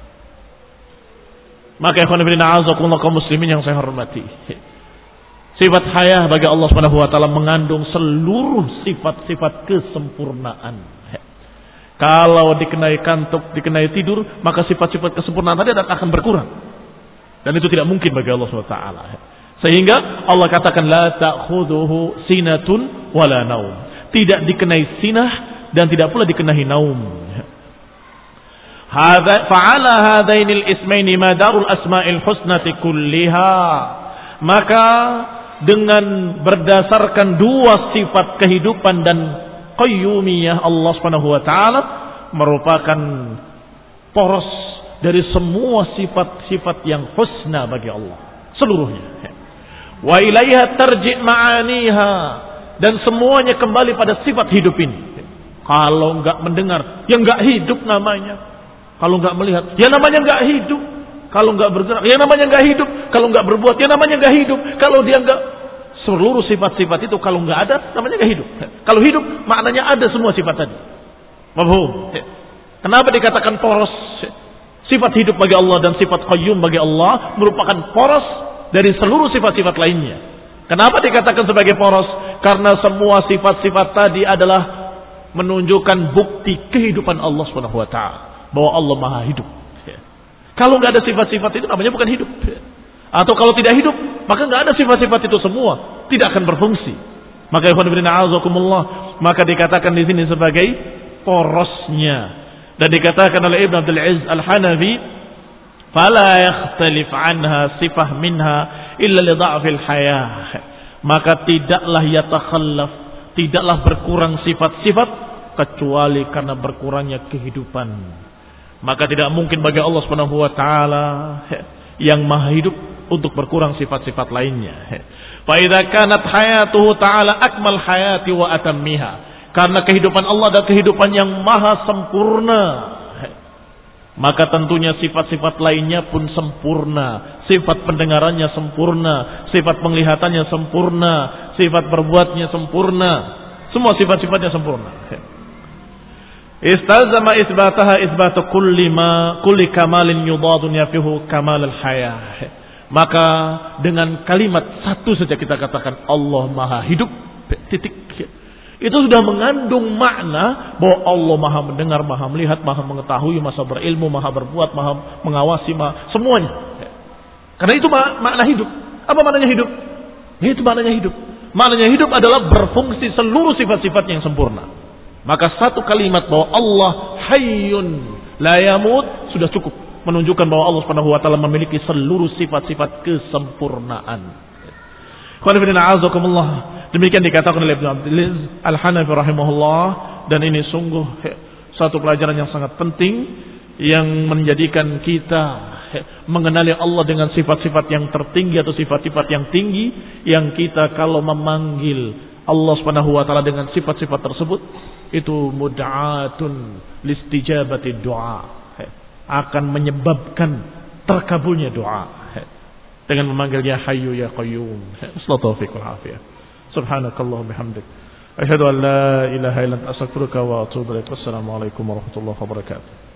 Maka ikhwan fillah a'azakumullah kaum muslimin yang saya hormati, sifat hayah bagi Allah Subhanahu wa taala mengandung seluruh sifat-sifat kesempurnaan. Kalau dikenai kantuk, dikenai tidur, maka sifat-sifat kesempurnaan tadi akan berkurang. Dan itu tidak mungkin bagi Allah subhanahu wa taala. Sehingga Allah katakan la ta'khudhuhu sinatun wala naum. Tidak dikenai sinah dan tidak pula dikenai naum. Hadza fa'ala hadainil ismaini madarul asma'il husnati kulliha. Maka dengan berdasarkan dua sifat kehidupan dan qayyumiyah Allah Subhanahu wa taala merupakan poros dari semua sifat-sifat yang husna bagi Allah seluruhnya. Wa ilaiha tarji' ma'aniha, dan semuanya kembali pada sifat hidup ini. Kalau enggak mendengar, ya enggak hidup namanya. Kalau enggak melihat, ya namanya enggak hidup. Kalau enggak bergerak, ya namanya enggak hidup. Kalau enggak berbuat, ya namanya enggak hidup. Kalau dia enggak, seluruh sifat-sifat itu kalau enggak ada, namanya enggak hidup. Kalau hidup, maknanya ada semua sifat tadi. Mafhum? Kenapa dikatakan poros? Sifat hidup bagi Allah dan sifat qayyum bagi Allah merupakan poros dari seluruh sifat-sifat lainnya. Kenapa dikatakan sebagai poros? Karena semua sifat-sifat tadi adalah menunjukkan bukti kehidupan Allah Subhanahu wa taala, bahwa Allah Maha hidup. Kalau enggak ada sifat-sifat itu namanya bukan hidup. Atau kalau tidak hidup, maka enggak ada sifat-sifat itu semua, tidak akan berfungsi. Maka ikhwan fillah a'azakumullah, maka dikatakan di sini sebagai porosnya. Dan dikatakan oleh Ibn Abdul Aziz Al-Hanafi, fala yakhtalif anha sifah minha illa li dha'fil hayah. Maka tidaklah yatakhallaf, tidaklah berkurang sifat-sifat kecuali karena berkurangnya kehidupan. Maka tidak mungkin bagi Allah Subhanahu wa taala yang maha hidup untuk berkurang sifat-sifat lainnya. Fa idza kanat hayatuhu ta'ala akmal hayati wa atammiha, karena kehidupan Allah adalah kehidupan yang maha sempurna, maka tentunya sifat-sifat lainnya pun sempurna. Sifat pendengarannya sempurna, sifat penglihatannya sempurna, sifat berbuatnya sempurna, semua sifat-sifatnya sempurna. Istazama isbataha isbatu kulli ma kulli kamalin yudadun yafihu kamal al-hayah. Maka dengan kalimat satu saja kita katakan Allah Maha hidup, titik. Itu sudah mengandung makna bahwa Allah Maha mendengar, Maha melihat, Maha mengetahui, Maha berilmu, Maha berbuat, Maha mengawasi, Maha semuanya. Karena itu makna hidup. Apa maknanya hidup? Itu maknanya hidup. Maknanya hidup adalah berfungsi seluruh sifat-sifat yang sempurna. Maka satu kalimat bahwa Allah hayyun la yamut sudah cukup menunjukkan bahwa Allah Subhanahu wa taala memiliki seluruh sifat-sifat kesempurnaan. Demikian dikatakan oleh Ibn Abdul Aziz Al-Hanafi rahimahullah, dan ini sungguh satu pelajaran yang sangat penting yang menjadikan kita mengenali Allah dengan sifat-sifat yang tertinggi atau sifat-sifat yang tinggi, yang kita kalau memanggil Allah Subhanahu wa taala dengan sifat-sifat tersebut itu mud'atun listijabati doa, akan menyebabkan terkabulnya doa dengan memanggil ya hayyu ya qayyum. Sallallahu alaihi wasallam. Subhanakallah bihamdik, asyhadu an la ilaha illa anta astaghfiruka wa atubu ilaik. Wassalamu alaikum warahmatullahi wabarakatuh.